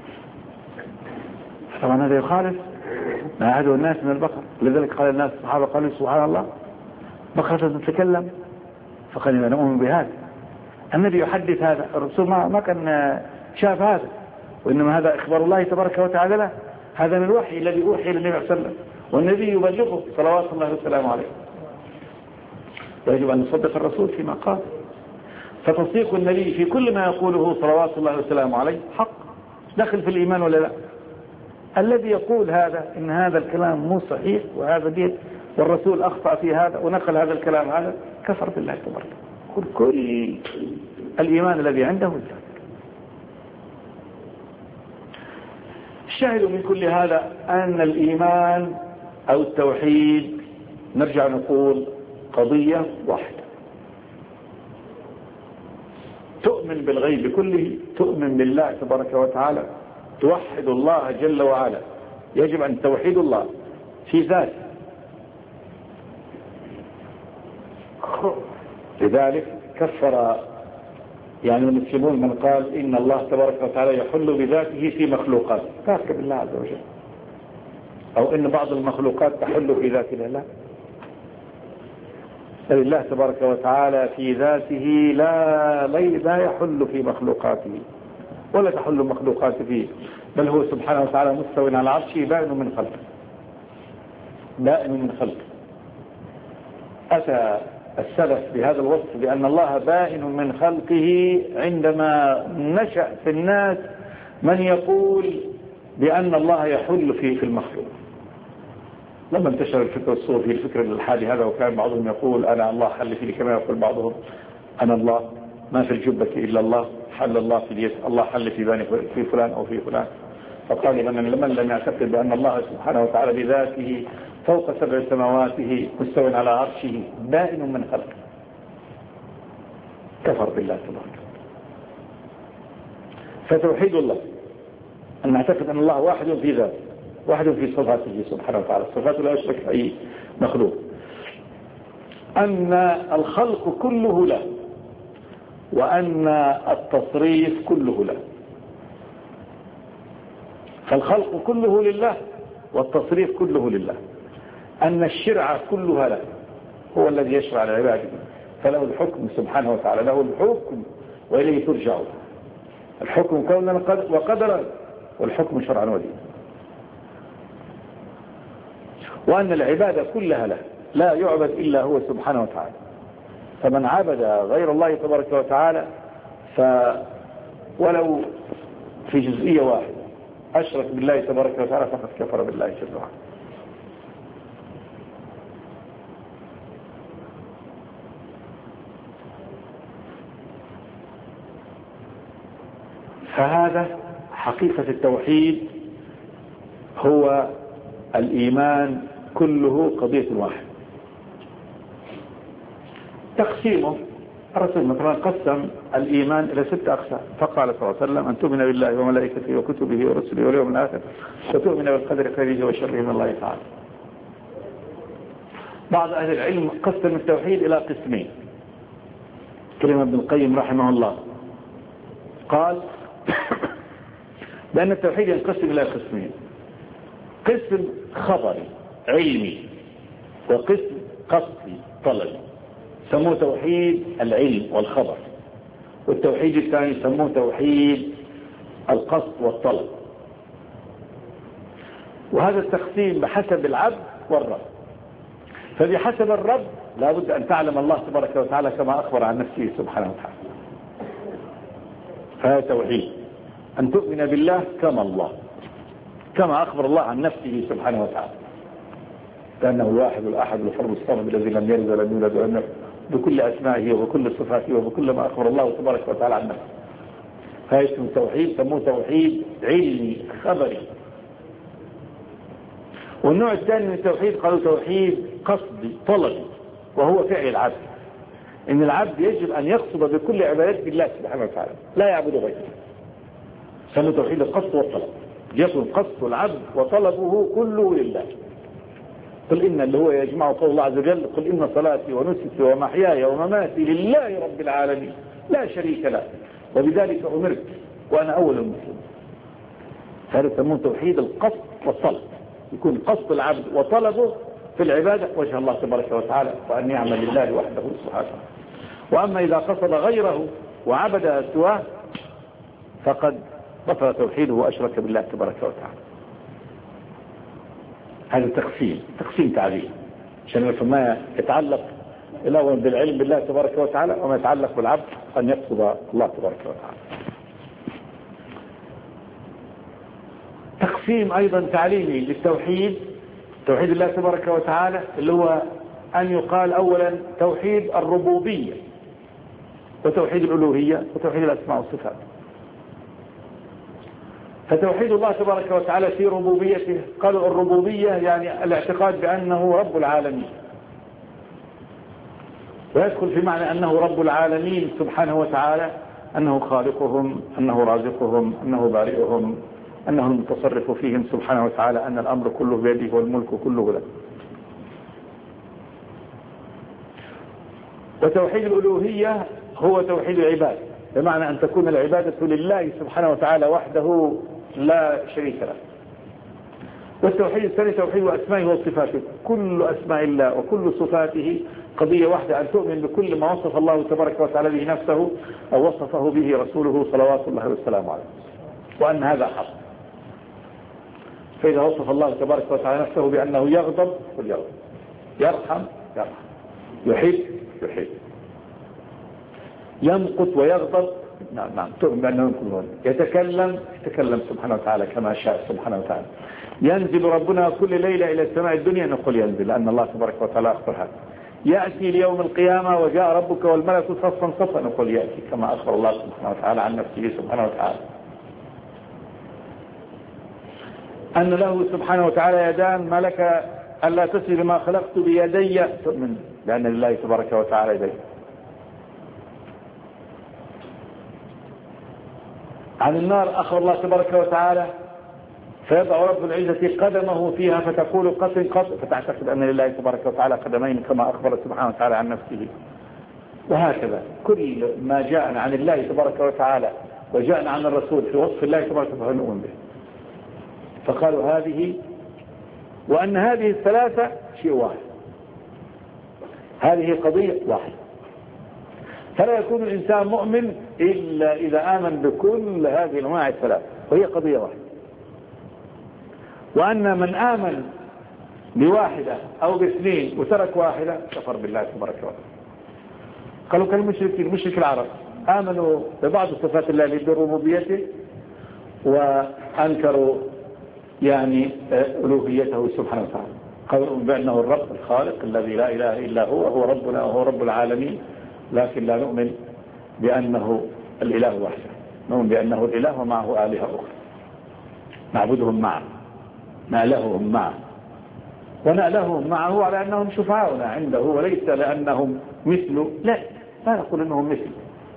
طبعا هذا يخالف ما عهده الناس من البقر. لذلك قال الناس الصحابة قالوا سبحان الله بقرة تتكلم، فقال نؤمن بهذا. النبي يحدث هذا، الرسول ما ما كان شاف هذا، وإنما هذا إخبار الله تبارك وتعالى له. هذا من الوحي الذي أوحي للنبي صلى الله عليه وسلم، والنبي يبلغه صلوات الله وسلامه عليه. ويجب أن نصدق الرسول فيما قال. فتصديق النبي في كل ما يقوله صلوات الله وسلامه عليه حق، دخل في الإيمان ولا لا؟ الذي يقول هذا إن هذا الكلام مو صحيح وهذا دين والرسول أخطأ في هذا ونقل هذا الكلام هذا كفر بالله تبارك. كل كل الإيمان الذي عنده ذلك. الشاهد من كل هذا أن الإيمان أو التوحيد نرجع نقول قضية واحدة. تؤمن بالغيب كله، تؤمن بالله تبارك وتعالى، توحد الله جل وعلا. يجب أن توحيد الله في ذاته. لذلك كفر يعني المسلمون من قال إن الله تبارك وتعالى يحل بذاته في مخلوقات، كافر بالله عز وجل. أو إن بعض المخلوقات تحل في ذات الله. لله تبارك وتعالى في ذاته لا لا يحل في مخلوقاته ولا تحل مخلوقاته فيه، بل هو سبحانه وتعالى مستوٍ على عرشه بائن من خلقه، بائن من خلقه. أتى السلف بهذا الوصف بأن الله بائن من خلقه عندما نشأ في الناس من يقول بأن الله يحل في في المخلوق. لما انتشر الفكر الصوفي الفكر الحالي هذا، وكان بعضهم يقول أنا الله حل فيه، كما يقول بعضهم أنا الله ما في الجبة إلا الله، حل الله في اليد، الله حل في بني في فلان أو في فلان. فقال من لمن لم يعتقد بأن الله سبحانه وتعالى بذاته فوق سبع سماواته مستوٍ على عرشه بائن من خلقه كفر بالله تبارك. فتوحيد الله أن نعتقد أن الله واحد في ذاته، واحد في صفاته سبحانه وتعالى، صفاته لا يشرك أي مخلوق. أن الخلق كله له، وأن التصريف كله له. فالخلق كله لله والتصريف كله لله. أن الشرع كلها له، هو الذي يشرع لعباده، فله الحكم سبحانه وتعالى، له الحكم وإليه ترجعون. الحكم كونا وقدرا، والحكم شرعا ودينا. وأن العبادة كلها له، لا يعبد إلا هو سبحانه وتعالى. فمن عبد غير الله تبارك وتعالى فولو في جزئية واحدة أشرك بالله تبارك وتعالى فقد كفر بالله جل وعلا. فهذا حقيقة التوحيد، هو الإيمان كله قضية واحدة. تقسيمه الرسول مثلا قسم الإيمان إلى ست أقسام، فقال صلى الله عليه وسلم أن تؤمن بالله وملائكته وكتبه ورسله واليوم الآخر وتؤمن بالقدر خيره وشره من الله تعالى. بعض أهل العلم قسم التوحيد إلى قسمين. كلمة ابن القيم رحمه الله قال بأن التوحيد ينقسم إلى قسمين: قسم خبري علمي، وقسم قصدي طلبي. سموه توحيد العلم والخبر. والتوحيد الثاني سموه توحيد القصد والطلب. وهذا التقسيم بحسب العبد والرب. فبحسب الرب لا بد أن تعلم الله تبارك وتعالى كما أخبر عن نفسه سبحانه وتعالى. فهذا توحيد أن تؤمن بالله كما الله، كما أخبر الله عن نفسه سبحانه وتعالى، لأنه الواحد الأحد الفرد الصمد الذي لم يلد ولم يولد ولم يكن، بكل أسمائه وبكل صفاته وبكل ما أخبر الله تبارك وتعالى عن نفسه. هذا اسمه توحيد، سموه توحيد علمي خبري. والنوع الثاني من التوحيد قالوا توحيد قصدي طلبي، وهو فعل العبد، ان العبد يجب ان يقصد بكل عبادته بالله سبحانه وتعالى، لا يعبد غيره. سموه توحيد القصد والطلب، يكون قصد العبد وطلبه كله لله. قل إن اللي هو يجمع قول الله عز وجل: قل إن صلاتي ونسكي ومحياي ومماتي لله رب العالمين لا شريك له وبذلك أمرت وأنا أول المسلمين. هذا يسمونه توحيد القصد والطلب، يكون قصد العبد وطلبه في العبادة وجه الله تبارك وتعالى، وأن يعمل لله وحده سبحانه. وأما إذا قصد غيره وعبد سواه فقد بطل توحيده وأشرك بالله تبارك وتعالى. هذا تقسيم تقسيم تعليم عشان ما يتعلق الأول بالعلم بالله تبارك وتعالى، وما يتعلق بالعبد أن يقصد الله تبارك وتعالى. تقسيم أيضا تعليمي للتوحيد، توحيد الله تبارك وتعالى، اللي هو أن يقال أولا توحيد الربوبية وتوحيد الألوهية وتوحيد الأسماء والصفات. فتوحيد الله تبارك وتعالى في ربوبيته، قالوا الربوبية يعني الاعتقاد بأنه رب العالمين، ويدخل في معنى أنه رب العالمين سبحانه وتعالى، أنه خالقهم، أنه رازقهم، أنه بارئهم، أنه المتصرف فيهم سبحانه وتعالى، أن الأمر كله بيده والملك كله له. وتوحيد الألوهية هو توحيد العباد، بمعنى أن تكون العبادة لله سبحانه وتعالى وحده لا شريك له. والتوحيد الثاني توحيد أسمائه وصفاته، كل أسماء الله وكل صفاته قضية واحدة، أن تؤمن بكل ما وصف الله تبارك وتعالى به نفسه أو وصفه به رسوله صلوات الله وسلامه عليه، وأن هذا حق. فإذا وصف الله تبارك وتعالى نفسه بأنه يغضب فليغضب، يرحم يرحم، يحب يحب، يمقت ويغضب، نعم نعم تؤمن بأنه يمكن، يتكلم يتكلم سبحانه وتعالى كما شاء سبحانه وتعالى. ينزل ربنا كل ليلة إلى السماء الدنيا، نقول ينزل لأن الله تبارك وتعالى أخبر هذا. يأتي ليوم القيامة وجاء ربك والملك صفا صفا، نقول يأتي كما أخبر الله سبحانه وتعالى عن نفسه سبحانه وتعالى. أن له سبحانه وتعالى يدان، ملك ألا تسل ما خلقت بيدي، تؤمن بأن لله تبارك وتعالى يديه. عن النار أخبر الله تبارك وتعالى: فيضع رب العزة قدمه فيها فتقول قط قط، فتعتقد أن لله تبارك وتعالى قدمين كما أخبر سبحانه وتعالى عن نفسه. وهكذا كل ما جاءنا عن الله تبارك وتعالى وجاءنا عن الرسول في وصف الله تبارك وتعالى نؤمن به. فقالوا هذه، وأن هذه الثلاثة شيء واحد، هذه قضية واحدة. فلا يكون الإنسان مؤمن إلا إذا آمن بكل هذه الأنواع الثلاثة، وهي قضية واحدة. وأن من آمن بواحدة أو باثنين وترك واحدة كفر بالله تبارك وتعالى. قالوا كالمشركين، مشرك العرب آمنوا ببعض صفات الله بربوبيته وأنكروا يعني ألوهيته سبحانه وتعالى. قالوا بأنه الرب الخالق الذي لا إله إلا هو، هو ربنا وهو رب العالمين، لكن لا نؤمن بأنه الإله وحده، نؤمن بأنه الإله ومعه آلهة أخرى نعبدهم معه، نألههم معه، ونألههم معه على أنهم شفعاؤنا عنده، وليس لأنهم مثله، لا لا نقول أنهم مثله.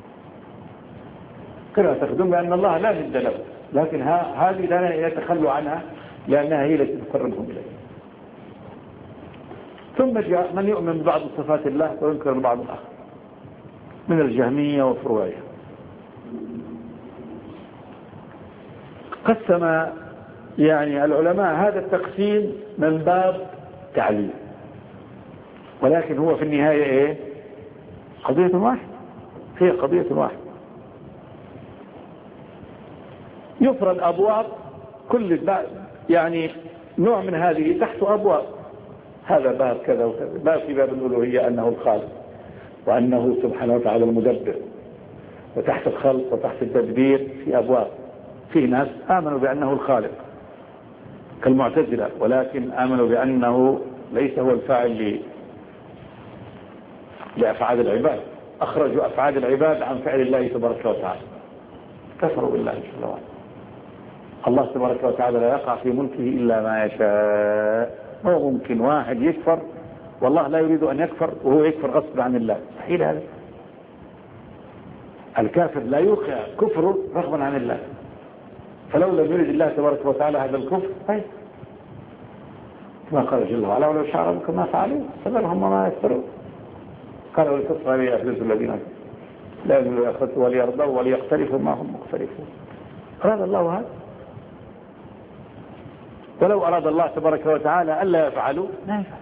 كما تخدم بأن الله لا ند له، لكن هذه لا يتخلوا عنها لأنها هي التي تقربهم إليه. ثم جاء من يؤمن ببعض صفات الله وينكر بعض الآخر من الجهمية وفروعها. قسم يعني العلماء هذا التقسيم من باب تعليم، ولكن هو في النهاية ايه؟ قضية واحدة، هي قضية واحدة. يفرد أبواب، كل يعني نوع من هذه تحت أبواب، هذا باب كذا وكذا. باب في باب الألوهية أنه الخالق وأنه سبحانه وتعالى المدبر، وتحت الخلق وتحت التدبير في أبواب. في ناس آمنوا بأنه الخالق كالمعتزلة، ولكن آمنوا بأنه ليس هو الفاعل لأفعال العباد، أخرجوا أفعال العباد عن فعل الله تبارك وتعالى. كفروا بالله جل وعلا. الله تبارك وتعالى لا يقع في ملكه إلا ما يشاء. مو ممكن واحد يكفر والله لا يريد أن يكفر وهو يكفر غصب عن الله، مستحيل هذا. الكافر لا يوقع كفره رغبا عن الله، فلو لم يريد الله تبارك وتعالى هذا الكفر طيب كما قال جل وعلا ولو شاء ربك ما فعلوا فذرهم وما يفترون. قال ولتصغى لي أحدث الذين لا يجوز يأخذوا وليرضوا وليختلفوا ما هم مختلفون. أراد الله هذا، ولو أراد الله تبارك وتعالى ألا يفعلوا لا يفعل.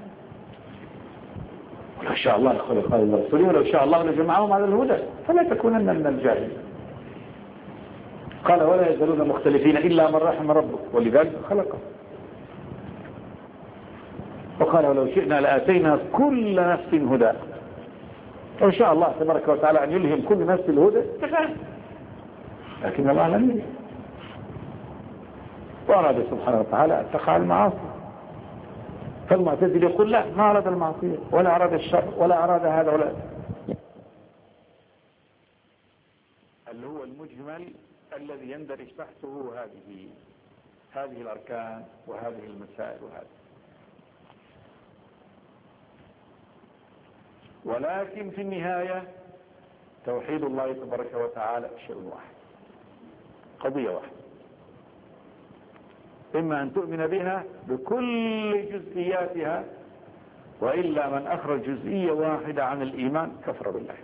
ولو شاء الله لخلق قال الرسول ولو شاء الله لجمعهم على الهدى فلا تكونن من الجاهلين. قال ولا يزالون مختلفين إلا من رحم ربك ولذلك خلقه. وقال ولو شئنا لآتينا كل نفس هدى. لو شاء الله تبارك وتعالى أن يلهم كل نفس الهدى تفعل، لكن الله لم يريد، وأراد سبحانه وتعالى أن تقع المعاصي. فالمعتزل يقول لا، ما أراد المعصية ولا أراد الشر ولا أراد هذا ولا اللي هو المجمل الذي يندرج تحته هذه هذه الأركان وهذه المسائل وهذه. ولكن في النهاية توحيد الله تبارك وتعالى شيء واحد، قضية واحدة، إما أن تؤمن بها بكل جزئياتها، وإلا من أخرج جزئية واحدة عن الإيمان كفر بالله.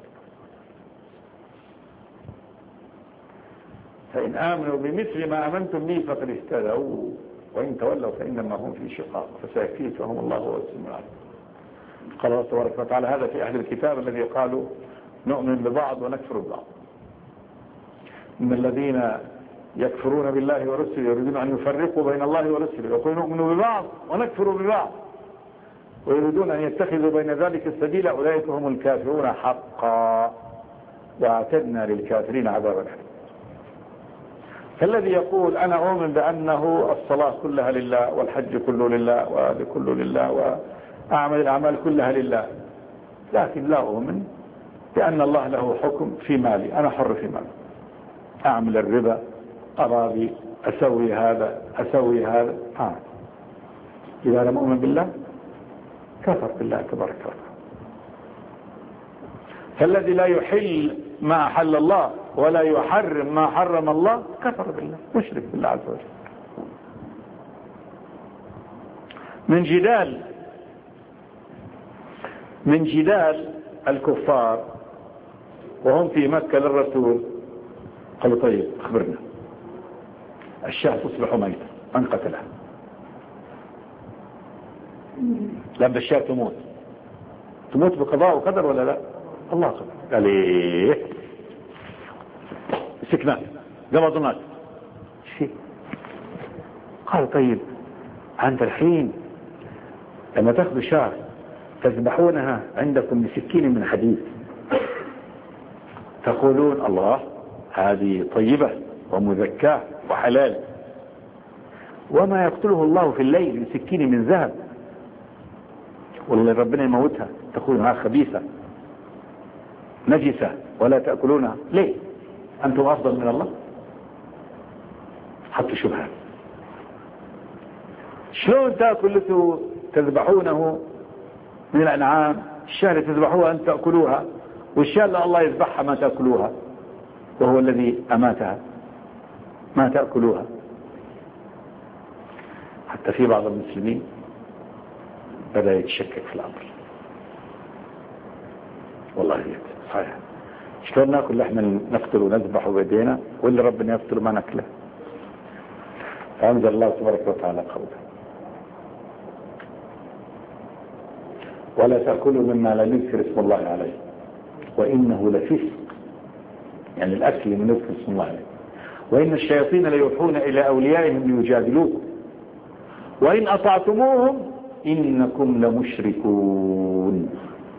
فإن آمنوا بمثل ما آمنتم به فقد اهتدوا وإن تولوا فإنما هم في شقاق فسيكفيكهم الله وهو السميع العليم. قال الله تبارك وتعالى هذا في أهل الكتاب الذي قالوا نؤمن ببعض ونكفر ببعض. من الذين يكفرون بالله ورسله يريدون أن يفرقوا بين الله ورسله يقولون نؤمن ببعض ونكفر ببعض ويريدون أن يتخذوا بين ذلك السبيل أولئك هم الكافرون حقا واعتدنا للكافرين عذابا أليما. فالذي يقول أنا أؤمن بأنه الصلاة كلها لله والحج كله لله وهذا كله لله وأعمل الأعمال كلها لله، لكن لا أؤمن بأن الله له حكم في مالي، أنا حر في مالي، أعمل الربا أراضي أسوي هذا أسوي هذا ها. إذا لم أؤمن بالله كفر بالله تبارك وتعالى. فالذي لا يحل ما أحل الله ولا يحرم ما حرم الله كفر بالله، مشرك بالله عز وجل. من جدال من جدال الكفار وهم في مكة للرسول قالوا طيب اخبرنا الشاة تصبح ميتة من قتلها؟ لما الشاة تموت تموت بقضاء وقدر ولا لا؟ الله قدر. قال ايه سكنات قبضناك شيء. قال طيب عند الحين لما تاخذوا شاة تذبحونها عندكم بسكين من حديد تقولون الله هذه طيبة ومذكاة وحلال، وما يقتله الله في الليل بسكين من ذهب والله ربنا يموتها تقولونها خبيثة نجسة ولا تأكلونها، ليه أنتم أفضل من الله؟ حطوا شبهة. شلون تأكل تذبحونه من الأنعام الشاة اللي تذبحوها أن تأكلوها والشاة اللي الله يذبحها ما تأكلوها وهو الذي أماتها ما تأكلوها؟ حتى في بعض المسلمين بدأ يتشكك في الأمر. والله صحيح شلون ناكل لحم نقتل ونذبح بيدينا واللي ربنا يقتل ما ناكله؟ فأنزل الله تبارك وتعالى قوله ولا تأكلوا مما لا يذكر اسم الله عليه وإنه لفسق، يعني الأكل من يذكر اسم الله عليه. وإن الشياطين ليوحون إلى أوليائهم ليجادلوكم وإن أطعتموهم إنكم لمشركون.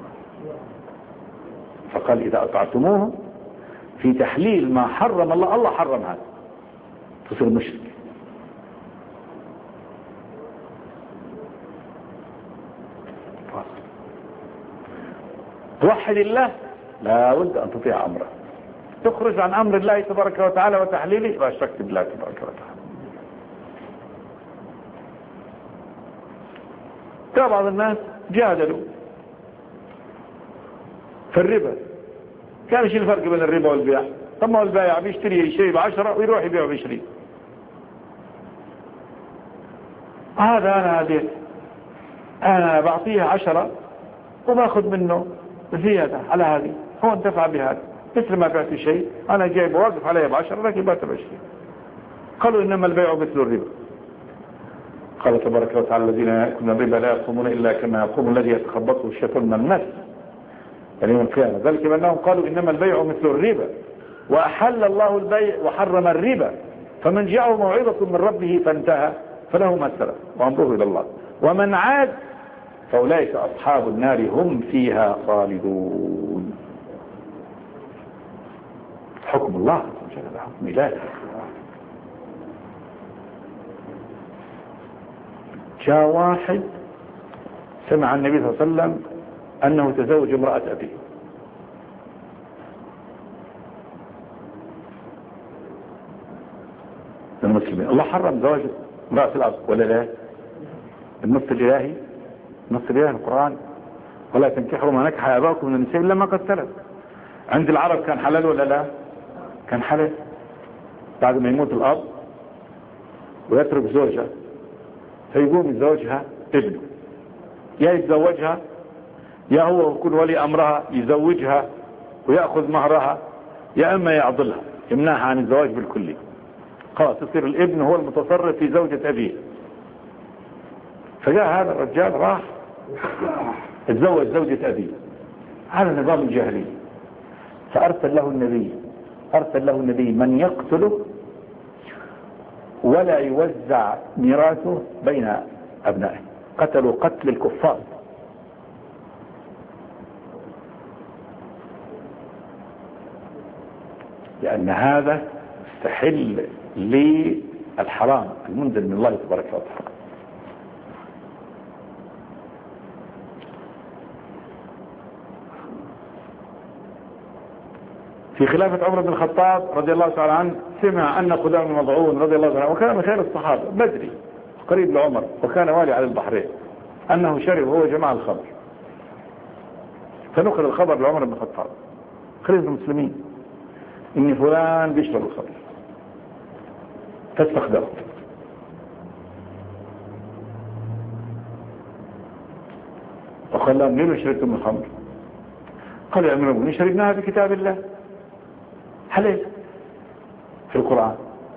فقال إذا أطعتموهم في تحليل ما حرم الله، الله حرم هذا تصير مشرك. توحد الله لا بد أن تطيع أمره تخرج عن أمر الله تبارك وتعالى وتحليله وأشركت بالله تبارك وتعالى. بعض الناس جادلوا في الربا، كان ايش الفرق بين الربا والبيع؟ طب ما هو البائع بيشتري شيء بعشرة ويروح يبيعه بعشرين. هذا أنا هديت، أنا بعطيه عشرة وباخذ منه زيادة على هذه، هو انتفع بهذا مثل ما بعت شيء أنا جايب واقف عليه بعشرة لكن بعته بعشرين. قالوا إنما البيع مثل الربا. قال تبارك وتعالى الذين يأكلون الربا لا يقومون إلا كما يقوم الذي يتخبطه الشيطان من المس يعني يوم القيامة، ذلك بأنهم قالوا إنما البيع مثل الربا وأحل الله البيع وحرم الربا فمن جاءه موعظة من ربه فانتهى فله ما سلف وأمره إلى الله ومن عاد فأولئك أصحاب النار هم فيها خالدون. حكم الله حكم الله. جاء واحد سمع النبي صلى الله عليه وسلم أنه تزوج امرأة أبيه، المسلمين الله حرم زواج امرأة الأب ولا لا؟ النص الإلهي، النص الإلهي القرآن ولا تنكحوا ما نكح آباؤكم من النساء إلا ما قد سلف. عند العرب كان حلال ولا لا؟ كان حلال. بعد ما يموت الأب ويترك زوجها فيقوم يتزوجها ابنه، يا يتزوجها يا هو يكون ولي أمرها يزوجها ويأخذ مهرها، يا أما يعضلها يمنعها عن الزواج بالكلي. خلاص يصير الابن هو المتصرف في زوجة أبيه. فجاء هذا الرجال راح اتزوج زوجة أبيه، هذا نظام الجاهلية. فأرسل له النبي أرسل له النبي من يقتله ولا يوزع ميراثه بين أبنائه، قتلوا قتل الكفار. لأن هذا استحل للحرام المنزل من الله تبارك وتعالى. في خلافة عمر بن الخطاب رضي الله تعالى عنه سمع أن قدام بن مضعون رضي الله عنه وكان من خير الصحابة بدري قريب لعمر وكان والي على البحرين أنه شرب هو جماعة الخمر، فنقل الخبر لعمر بن الخطاب خليفة المسلمين إن فلان بيشرب الخمر فاستخدمه. وقال لهم ليه شربتم الخمر؟ قال يا أمير المؤمنين شربناها في كتاب الله حلال في القرآن.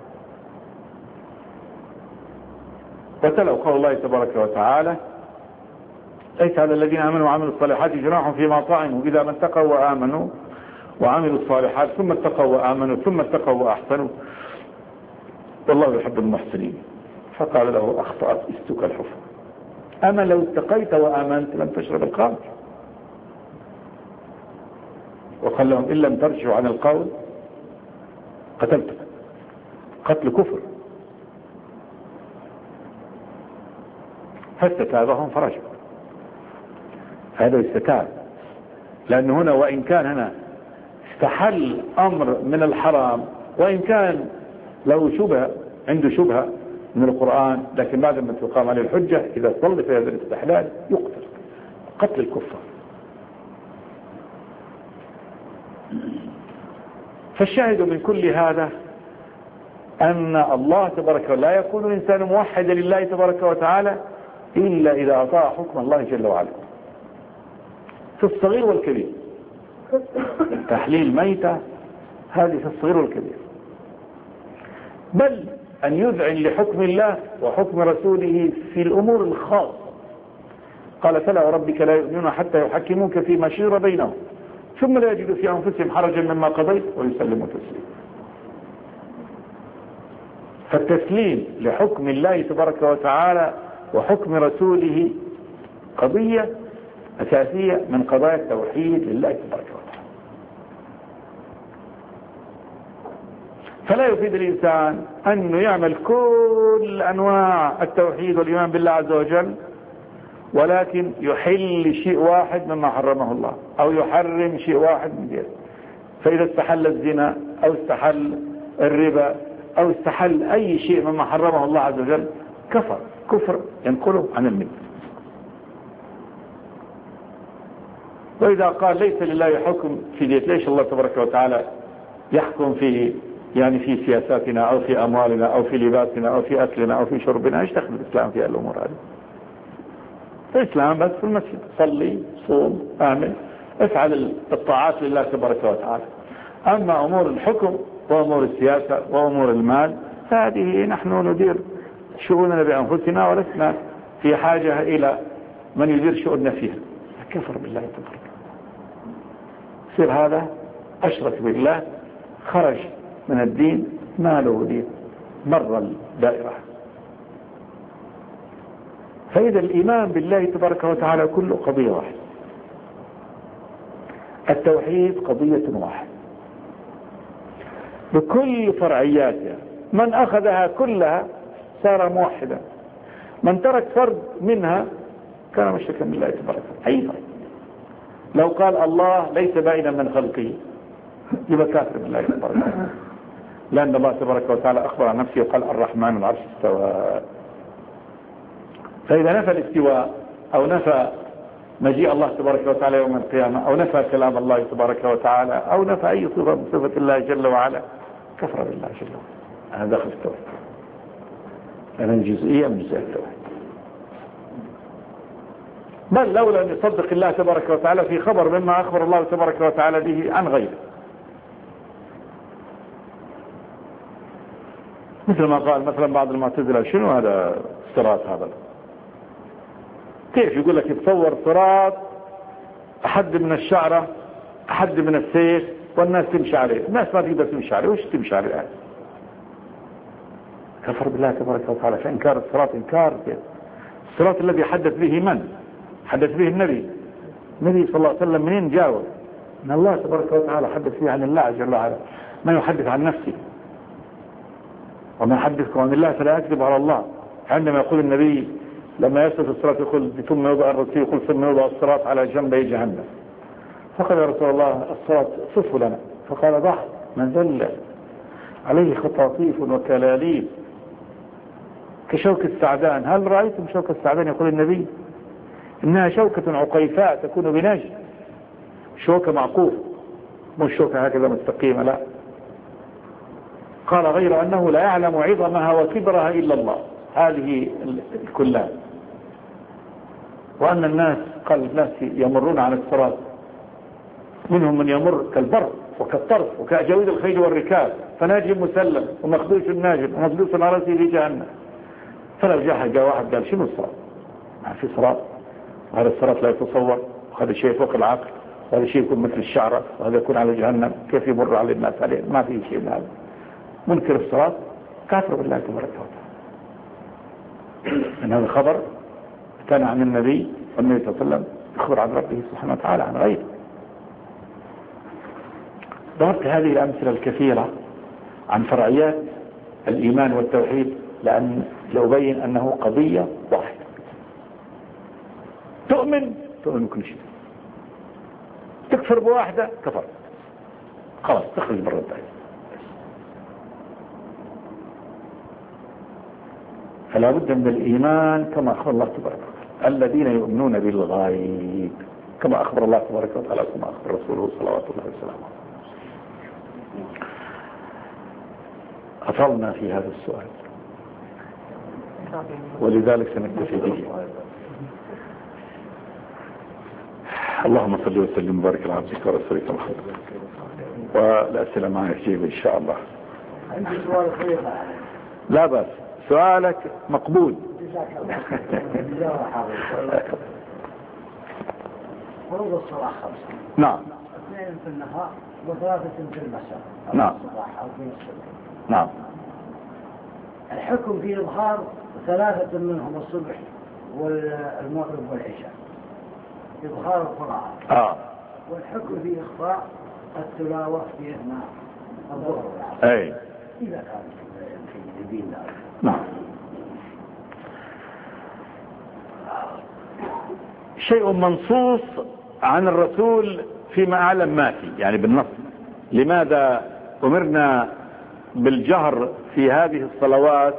وتلوا قول الله تبارك وتعالى ليس على الذين آمنوا وعملوا الصالحات جناح فيما طعموا إذا ما اتقوا وآمنوا وعملوا الصالحات ثم اتقوا وآمنوا ثم اتقوا وأحسنوا والله يحب المحسنين. فقال له أخطأت استك الحفر، أما لو اتقيت وآمنت لم تشرب الخمر. وقال لهم إن لم ترجعوا عن القول قتلتم، قتل كفر. فاستتابهم فرجعوا. هذا استتاب، لأن هنا وإن كان هنا استحل أمر من الحرام وإن كان له شبهة عنده شبهة من القرآن، لكن بعد ما تقام عليه الحجة إذا صل في هذا الاستحلال يقتل قتل الكفار. فالشاهد من كل هذا أن الله تبارك وتعالى لا يكون الإنسان موحدا لله تبارك وتعالى إلا إذا أطاع حكم الله جل وعلا في الصغير والكبير. تحليل ميتة هذه في الصغير والكبير، بل أن يذعن لحكم الله وحكم رسوله في الأمور الخاصة. قال فلا وربك لا يؤمنون حتى يحكموك فيما شجر بينهم ثم لا يجدوا في أنفسهم حرجا مما قضيت ويسلموا تسليما. فالتسليم لحكم الله تبارك وتعالى وحكم رسوله قضية أساسية من قضايا التوحيد لله تبارك وتعالى. فلا يفيد الإنسان أنه يعمل كل أنواع التوحيد والإيمان بالله عز وجل ولكن يحل شيء واحد مما حرمه الله أو يحرم شيء واحد من ذلك. فإذا استحل الزنا أو استحل الربا أو استحل أي شيء مما حرمه الله عز وجل كفر كفر ينقله عن الملة. وإذا قال ليس لله حكم في ديت، ليش الله تبارك وتعالى يحكم في يعني في سياساتنا أو في أموالنا أو في لباسنا أو في أكلنا أو في شربنا؟ ايش دخل الإسلام في الأمور هذه؟ الإسلام بس في المسجد، صلي صوم اعمل افعل الطاعات لله تبارك وتعالى. أما أمور الحكم وأمور السياسة وأمور المال هذه نحن ندير شؤوننا بأنفسنا ولسنا في حاجة إلى من يدير شؤوننا فيها. كفر بالله تبارك، يصير هذا أشرك بالله، خرج من الدين، ما له دين، مر الدائرة. فإذا الإيمان بالله تبارك وتعالى كله قضية واحدة، التوحيد قضية واحدة بكل فرعياتها. من أخذها كلها صار موحدا، من ترك فرد منها كان مشركا بالله تبارك وتعالى. أيضا لو قال الله ليس باينا من خلقه يبقى كافر بالله تبارك وتعالى، لأن الله تبارك وتعالى أخبر عن نفسه وقال الرحمن العرش استوى. فإذا نفى الاستواء أو نفى مجيء الله تبارك وتعالى يوم القيامة أو نفى كلام الله تبارك وتعالى أو نفى أي صفة من صفة الله جل وعلا كفر بالله جل وعلا. هذا داخل التوحيد، أنا جزئية من جزء التوحيد. بل لولا أن يصدق الله تبارك وتعالى في خبر مما أخبر الله تبارك وتعالى به عن غيره، مثل ما قال مثلا بعض المعتزلة شنو هذا الصراط؟ هذا كيف يقول لك يتصور صراط أحد من الشعرة أحد من السيف والناس تمشي عليه، الناس ما تقدر تمشي عليه، وش تمشي عليه الآن؟ كفر بالله تبارك وتعالى. فإنكار الصراط إنكار الصراط الذي حدث به من؟ حدث به النبي النبي صلى الله عليه وسلم. منين جاوب؟ من الله تبارك وتعالى حدث به عن الله جل وعلا، ما يحدث عن نفسه. وما يحدثكم عن الله فلا يكذب على الله. عندما يقول النبي لما يصف الصراط يقول ثم يوضع الرسول يقول ثم يوضع الصراط على جنبي جهنم، فقال يا رسول الله الصراط صفه لنا، فقال ضح من ذل عليه خطاطيف وكلاليب كشوك السعدان. هل رأيتم شوك السعدان؟ يقول النبي إنها شوكة عقيفاء تكون بنجد، شوكة معقوف، مش شوكة هكذا مستقيمة، لا. قال غير أنه لا يعلم عظمها وكبرها إلا الله، هذه الكلان. وأن الناس قال الناس يمرون على الصراط منهم من يمر كالبر وكالطرف وكأجاويد الخيل والركاب، فناجي مسلم ومخدوش الناجم ومخدوش على رأسه في جهنم. فلو جاء جاء واحد قال شنو الصراط؟ ما في صراط، وهذا الصراط لا يتصور، وهذا شيء فوق العقل، وهذا شيء يكون مثل الشعرة، وهذا يكون على جهنم، كيف يمر على الناس عليه؟ ما في شيء من هذا. منكر الصراط كافر بالله تبارك وتعالى. ان هذا خبر كان عن النبي، والنبي صلى الله عليه وسلم يخبر عن ربه سبحانه وتعالى عن غيره. ضربت هذه الأمثلة الكثيرة عن فرعيات الإيمان والتوحيد لأن لأبين أنه قضية واحدة. تؤمن تؤمن بكل شيء، تكفر بواحدة كفر، خلاص تخرج برا الدائرة. فلا بد من الإيمان كما أخبر الله تبارك وتعالى، الذين يؤمنون بالغيب كما أخبر الله تبارك وتعالى كما أخبر رسوله صلوات الله وسلامه. أطلنا في هذا السؤال ولذلك سنكتفي به. اللهم صل وسلم وبارك على عبدك ورسولك محمد. والأسئلة معي أجيب إن شاء الله. عندي سؤال خير. لا بأس، سؤالك مقبول. فروض الصلاة خمسة. نعم. اثنين في النهار وثلاثة في المساء. نعم. نعم. الحكم في إظهار ثلاثة منهم الصبح والمغرب والعشاء إظهار القراءة. آه. والحكم في إخفاء التلاوة في أثناء الظهر والعصر. أي. إذا كان في دين ذلك. نعم. شيء منصوص عن الرسول فيما أعلم ما في، يعني بالنص لماذا أمرنا بالجهر في هذه الصلوات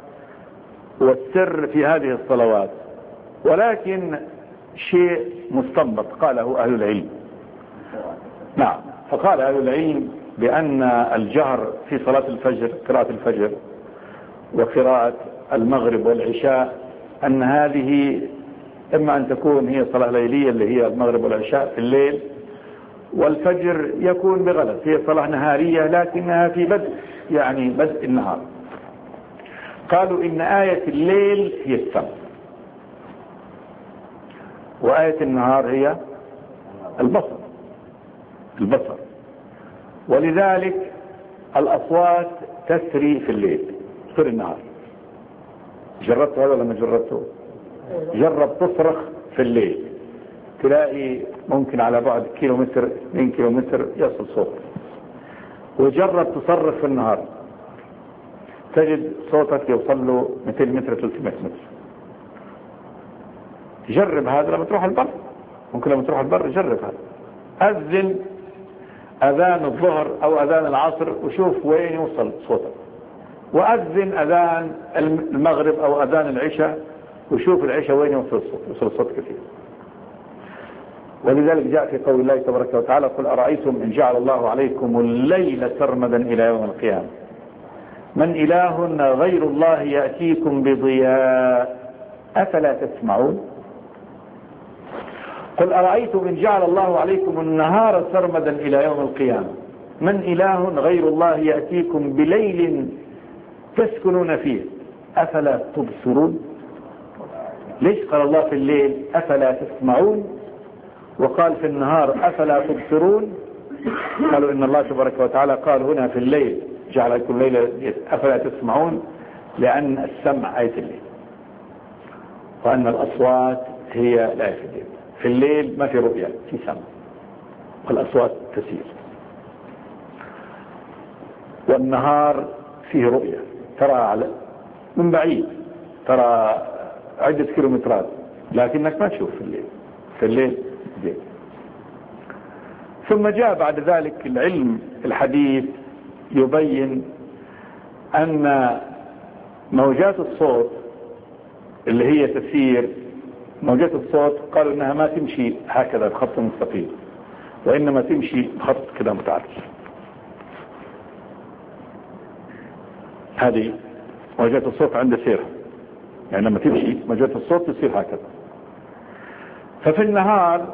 والسر في هذه الصلوات؟ ولكن شيء مستنبط قاله أهل العلم. نعم، فقال أهل العلم بأن الجهر في صلاة الفجر، قراءة الفجر وقراءة المغرب والعشاء، أن هذه إما أن تكون هي صلاة ليلية اللي هي المغرب والعشاء في الليل، والفجر يكون بغلط هي صلاة نهارية لكنها في بدء يعني بدء النهار. قالوا إن آية الليل هي السمع، وآية النهار هي البصر البصر ولذلك الأصوات تسري في الليل في النهار. جربت هذا لما جربته؟ جرب تصرخ في الليل تلاقي ممكن على بعد كيلومتر اثنين كيلومتر يصل صوت، وجرب تصرخ في النهار تجد صوتك يوصل له مئتين متر ثلاثمئة متر. جرب هذا لما تروح البر، ممكن لما تروح البر جرب هذا. أذن أذان الظهر أو أذان العصر وشوف وين يوصل صوتك، وأذن أذان المغرب أو أذان العشاء وشوف العشاء وين يوصل الصوت، يوصل الصوت كثير. ولذلك جاء في قول الله تبارك وتعالى: قل أرأيتم إن جعل الله عليكم الليل سرمدا إلى يوم القيامة من إله غير الله يأتيكم بضياء أفلا تسمعون. قل أرأيتم إن جعل الله عليكم النهار سرمدا إلى يوم القيامة من إله غير الله يأتيكم بليل تسكنون فيه أفلا تبصرون. ليش قال الله في الليل أفلا تسمعون وقال في النهار أفلا تبصرون؟ قالوا إن الله تبارك وتعالى قال هنا في الليل جعل لكم الليل أفلا تسمعون لأن السمع آية الليل، وأن الأصوات هي لا في الليل. في الليل ما في رؤية، في سمع، والأصوات تسير. والنهار فيه رؤية، ترى على من بعيد، ترى عدة كيلومترات، لكنك ما تشوف في الليل. في الليل زين. ثم جاء بعد ذلك العلم الحديث يبين أن موجات الصوت اللي هي تسير، موجات الصوت قالوا إنها ما تمشي هكذا بخط مستقيم، وإنما تمشي بخط كده متعرج. هذه موجات الصوت عند سيرها، يعني لما تمشي موجات الصوت تصير هكذا. ففي النهار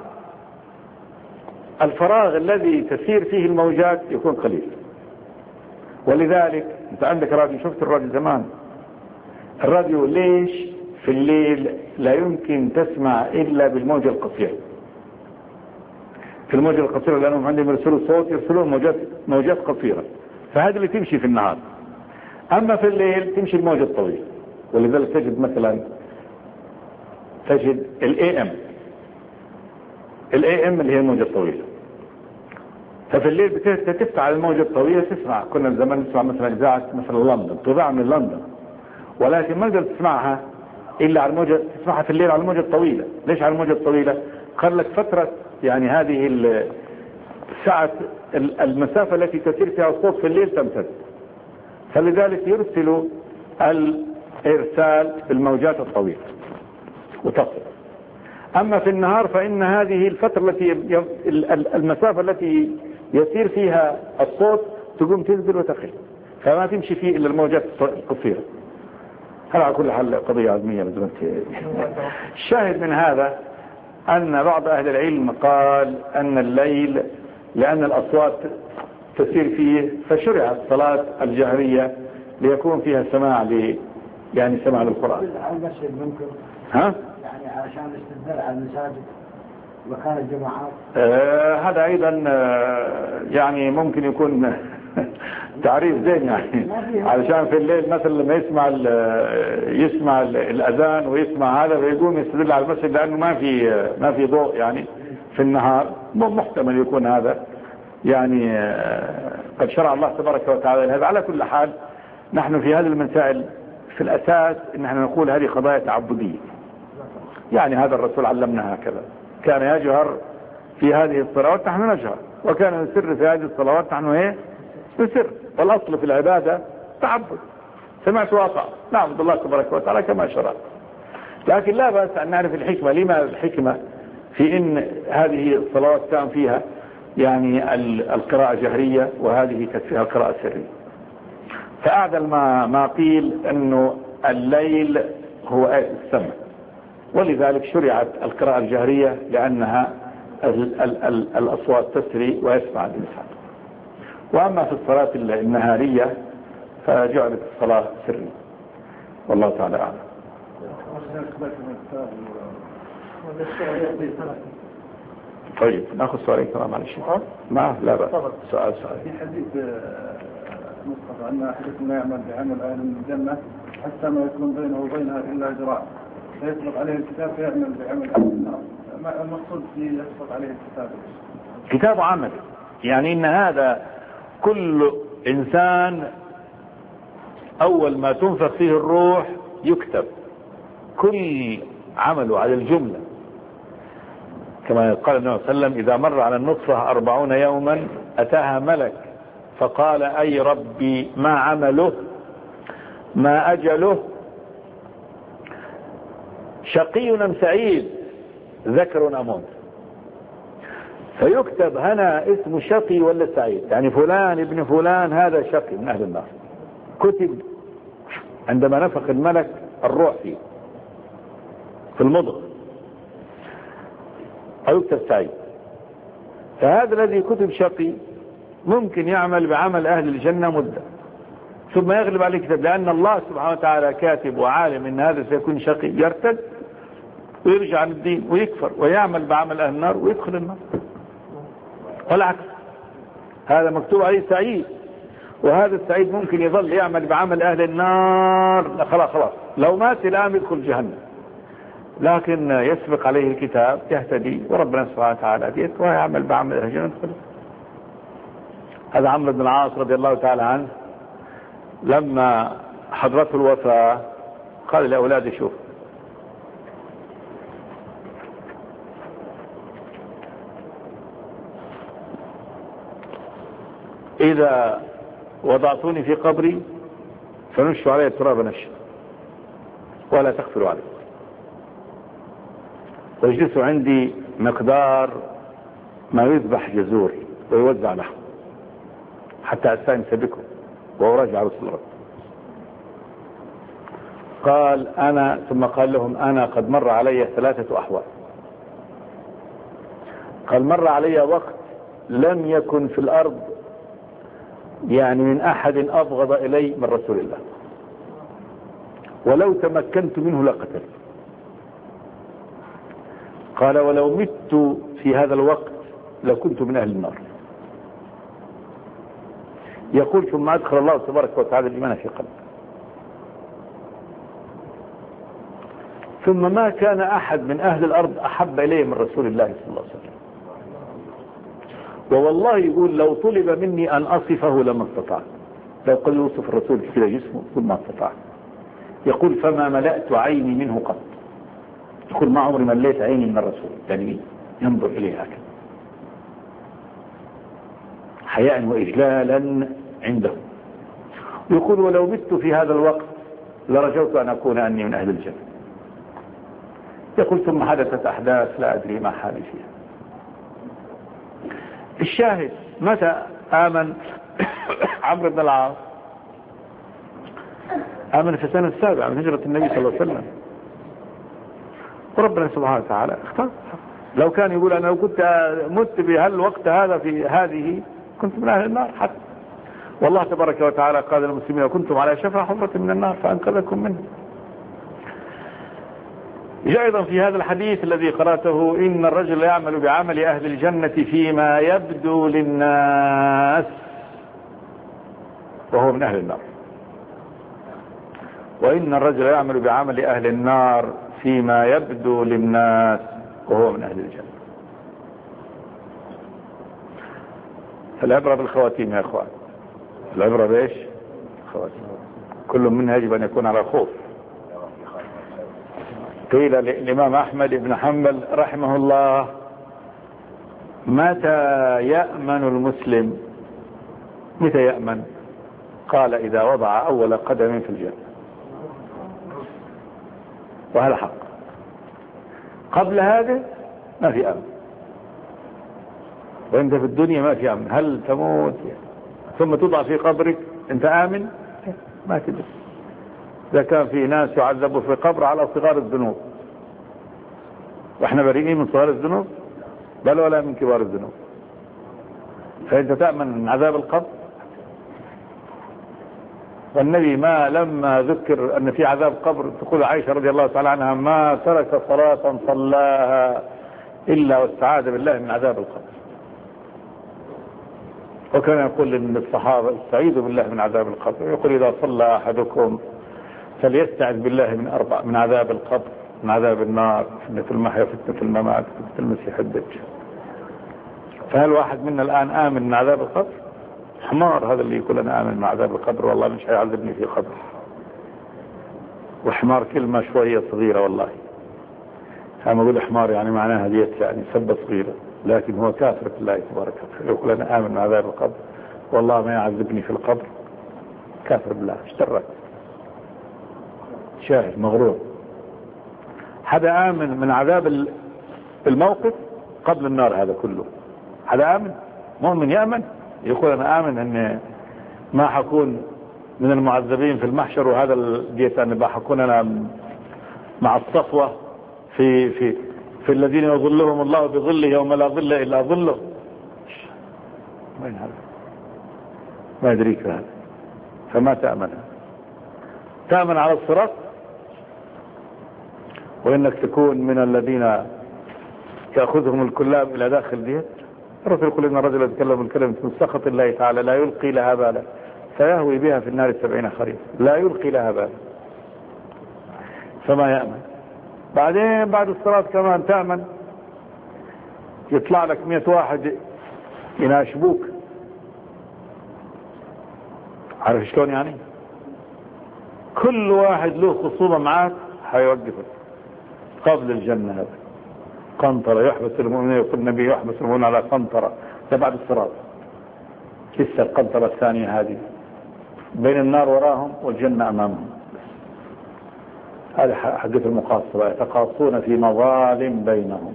الفراغ الذي تسير فيه الموجات يكون قليل، ولذلك انت عندك راديو، شفت الراديو زمان؟ الراديو ليش في الليل لا يمكن تسمع إلا بالموجة القصيرة؟ في الموجة القصيرة لأنهم عندهم يرسلوا صوت يرسلون موجات موجات قصيرة، فهذه اللي تمشي في النهار. أما في الليل تمشي الموجة الطويلة، ولذلك تجد مثلا تجد الاي ام الاي ام اللي هي الموجة الطويلة. ففي الليل بتفتح على الموجة الطويلة تسمع. كنا زمان نسمع مثلا إذاعة مثلا لندن، تذاع من لندن، ولكن ما تقدر تسمعها إلا على الموجة، تسمعها في الليل على الموجة الطويلة. ليش على الموجة الطويلة؟ قال لك فترة يعني هذه الساعة المسافة التي تسير فيها الصوت في الليل تمتد، فلذلك يرسلوا الإرسال بالموجات الطويلة وتصل. أما في النهار فإن هذه الفترة التي المسافة التي يسير فيها الصوت تقوم تنزل وتقل، فما تمشي فيه إلا الموجات القصيرة. هذا على كل حال قضية علمية. الشاهد من هذا أن بعض أهل العلم قال أن الليل لأن الأصوات تسير فيه فشرع الصلاة الجهرية ليكون فيها سماع ل يعني سماع للقرآن. ها؟ يعني علشان الاستدلال على المساجد مكان الجماعات. آه هذا أيضا آه يعني ممكن يكون تعريف زين، يعني علشان في الليل مثلا لما يسمع يسمع الأذان ويسمع هذا ويقوم يستدل على المسجد لأنه ما في ما في ضوء يعني في النهار. محتمل يكون هذا يعني قد شرع الله تبارك وتعالى هذا. على كل حال نحن في هذه المسائل في الأساس إن احنا نقول هذه قضايا تعبدية، يعني هذا الرسول علمنا هكذا، كان يجهر في هذه الصلوات، نحن نجهر وكان يسر في هذه الصلوات نحن ايه يسر. والاصل في العبادة تعبد، سمعت واقع نعبد الله تبارك وتعالى كما شرع. لكن لا بأس أن نعرف الحكمة. لما الحكمة في ان هذه الصلوات كان فيها يعني القراءة جهرية وهذه كانت فيها القراءة سرية؟ فأعدل ما ما قيل أنه الليل هو آية السمع، ولذلك شرعت القراءة الجهرية لأنها ال ال ال الأصوات تسري ويسمع الإنسان. وأما في الصلاة النهارية فجعلت الصلاة سرية، والله تعالى أعلم. طيب ناخذ سؤالين كمان معلش. ما لا بأس. سؤال سؤال. في حديث مصطفى أن أحدكم لا يعمل بعمل أهل الجنة حتى ما يكون بينه وبينها إلا ذراع فيسبق عليه الكتاب فيعمل بعمل أهل النار. ما المقصود في يسبق عليه الكتاب؟ كتاب عمل، يعني إن هذا كل إنسان أول ما تنفخ فيه الروح يكتب كل عمله على الجملة، كما قال النبي صلى الله عليه وسلم: إذا مر على النطفة أربعون يوما أتاها ملك فقال: أي ربي ما عمله ما أجله شقي أم سعيد ذكر أم أنثى، فيكتب هنا اسم شقي ولا سعيد، يعني فلان ابن فلان هذا شقي من أهل النار، كتب عندما نفخ الملك الروح فيه في المضغ، أو يكتب سعيد. فهذا الذي كتب شقي ممكن يعمل بعمل أهل الجنة مدة ثم يغلب عليه كتاب، لأن الله سبحانه وتعالى كاتب وعالم إن هذا سيكون شقي، يرتد ويرجع عن الدين ويكفر ويعمل بعمل أهل النار ويدخل النار، والعكس. هذا مكتوب عليه سعيد، وهذا السعيد ممكن يظل يعمل بعمل أهل النار، خلاص خلاص لو مات الآن يدخل جهنم، لكن يسبق عليه الكتاب يهتدي وربنا سبحانه وتعالى هديت ويعمل بعمل أهل الجنة يدخل. هذا عمرو بن العاص رضي الله تعالى عنه لما حضرته الوفاة قال لأولاده: شوف إذا وضعتوني في قبري فنشوا علي التراب نشا ولا تغفروا علي، واجلسوا عندي مقدار ما يذبح جزور ويوزع لحم حتى أستأنس بكم وأراجع رسول الله. قال أنا ثم قال لهم: أنا قد مر علي ثلاثة أحوال. قال: مر علي وقت لم يكن في الأرض يعني من أحد أبغض إلي من رسول الله، ولو تمكنت منه لقتل. قال: ولو مت في هذا الوقت لكنت من أهل النار. يقول: ثم أدخل الله تبارك وتعالى الإيمان في قلبي، ثم ما كان أحد من أهل الأرض أحب إليه من رسول الله صلى الله عليه وسلم. ووالله يقول: لو طلب مني أن أصفه لما استطعت، لو قال يوصف الرسول كده جسمه ثم ما استطعت. يقول: فما ملأت عيني منه قط. يقول: ما عمري مليت عيني من الرسول، يعني ينظر إليه هكذا حياء وإجلالا عنده. يقول: ولو مت في هذا الوقت لرجوت أن أكون أني من أهل الجنة. يقول: ثم حدثت أحداث لا أدري ما حالي فيها. الشاهد: متى آمن عمرو بن العاص؟ آمن في السنة السابعة من هجرة النبي صلى الله عليه وسلم، وربنا سبحانه وتعالى اختار. لو كان يقول: أنا لو كنت مت بهالوقت هذا في هذه كنت من أهل النار حتى. والله تبارك وتعالى قال للمسلمين: وكنتم على شفا حفرة من النار فأنقذكم منه. جاء أيضا في هذا الحديث الذي قرأته: إن الرجل يعمل بعمل أهل الجنة فيما يبدو للناس وهو من أهل النار، وإن الرجل يعمل بعمل أهل النار فيما يبدو للناس وهو من أهل الجنة. العبرة بالخواتيم يا أخوان، العبرة بإيش؟ خواتيم. كل منها يجب أن يكون على خوف. قيل للإمام أحمد بن حنبل رحمه الله: متى يأمن المسلم؟ متى يأمن؟ قال إذا وضع أول قدم في الجنة، وهذا حق. قبل هذا ما في أمن، وانت في الدنيا ما في أمن. هل تموت ثم توضع في قبرك انت آمن؟ ما تدري. إذا كان في ناس يعذبوا في قبر على صغار الذنوب، واحنا بريئين من صغار الذنوب بل ولا من كبار الذنوب، فانت تأمن من عذاب القبر؟ والنبي ما لما ذكر أن في عذاب قبر تقول عائشة رضي الله تعالى عنها ما ترك صلاة صلاها إلا واستعاذ بالله من عذاب القبر. وكان يقول للصحابة استعيذوا بالله من عذاب القبر، يقول إذا صلى أحدكم فليستعذ بالله من أربع: من عذاب القبر، من عذاب النار، فتنة المحيا، فتنة الممات، فتنة المسيح الدجال. فهل واحد منا الآن آمن من عذاب القبر؟ حمار هذا اللي يقول أنا آمن من عذاب القبر، والله مش هيعذبني في قبر. وحمار كلمة شوية صغيرة والله، أما أقول حمار يعني معناها ديت يعني سبة صغيرة، لكن هو كافر بالله تبارك وتعالى. يقول أنا آمن من عذاب القبر والله ما يعذبني في القبر، كافر بالله، اشترك، شاهد، مغرور. هذا آمن من عذاب الموقف قبل النار، هذا كله هذا آمن. مؤمن يأمن يقول أنا آمن أن ما حكون من المعذبين في المحشر، وهذا الديت أن بحكون أنا مع الصفوة في في في الذين يظلهم الله بظله يوم لا ظل إلا ظله. وين هذا؟ ما يدريك هذا. فما تأمنها. تأمن على الصراط، وإنك تكون من الذين يأخذهم الكلاب إلى داخل ديت. الرسول يقول إن الرجل يتكلم الكلمة من سخط الله تعالى لا يلقي لها بالا فيهوي بها في النار سبعين خريف، لا يلقي لها بالا. فما يأمن. بعدين بعد الصلاة كمان تأمن، يطلع لك مئة واحد يناشبوك. عارف شلون يعني؟ كل واحد له خصومة معاك هيوقفك قبل الجنة. هذا قنطرة يحبس المؤمنين، يقول النبي يحبس المؤمنين على قنطرة. ده بعد الصراط. لسه القنطرة الثانية هذه بين النار وراهم والجنة أمامهم. هذا حديث المقاصة، يتقاصون في مظالم بينهم.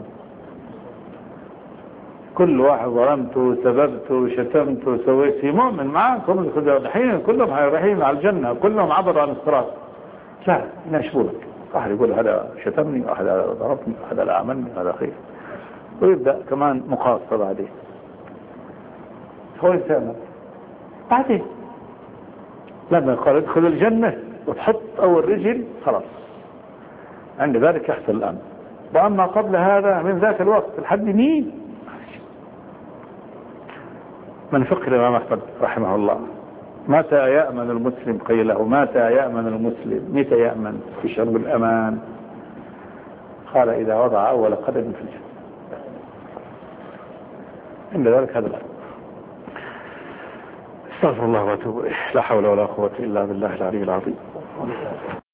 كل واحد ظلمته سببته شتمته سويت في مؤمن معاكم الحين كلهم رايحين على الجنة، كلهم عبروا عن الصراط. لا يناشبونك، واحد يقول هذا شتمني، واحد ضربني، هذا لا عملني، هذا خير، ويبدأ كمان مقاصة بعدين. هو يسامح بعدين لما يقال ادخل الجنة وتحط أول رجل خلاص، عند ذلك يحصل الأمن. وأما قبل هذا من ذاك الوقت لحد مين؟ من فقه الإمام أحمد رحمه الله متى يأمن المسلم؟ قيل له متى يأمن المسلم؟ متى يأمن في شرب الأمان؟ قال إذا وضع أول قدم في الجنة. عند ذلك هذا الأمر. استغفر الله واتوب إليه. لا حول ولا قوة إلا بالله العلي العظيم.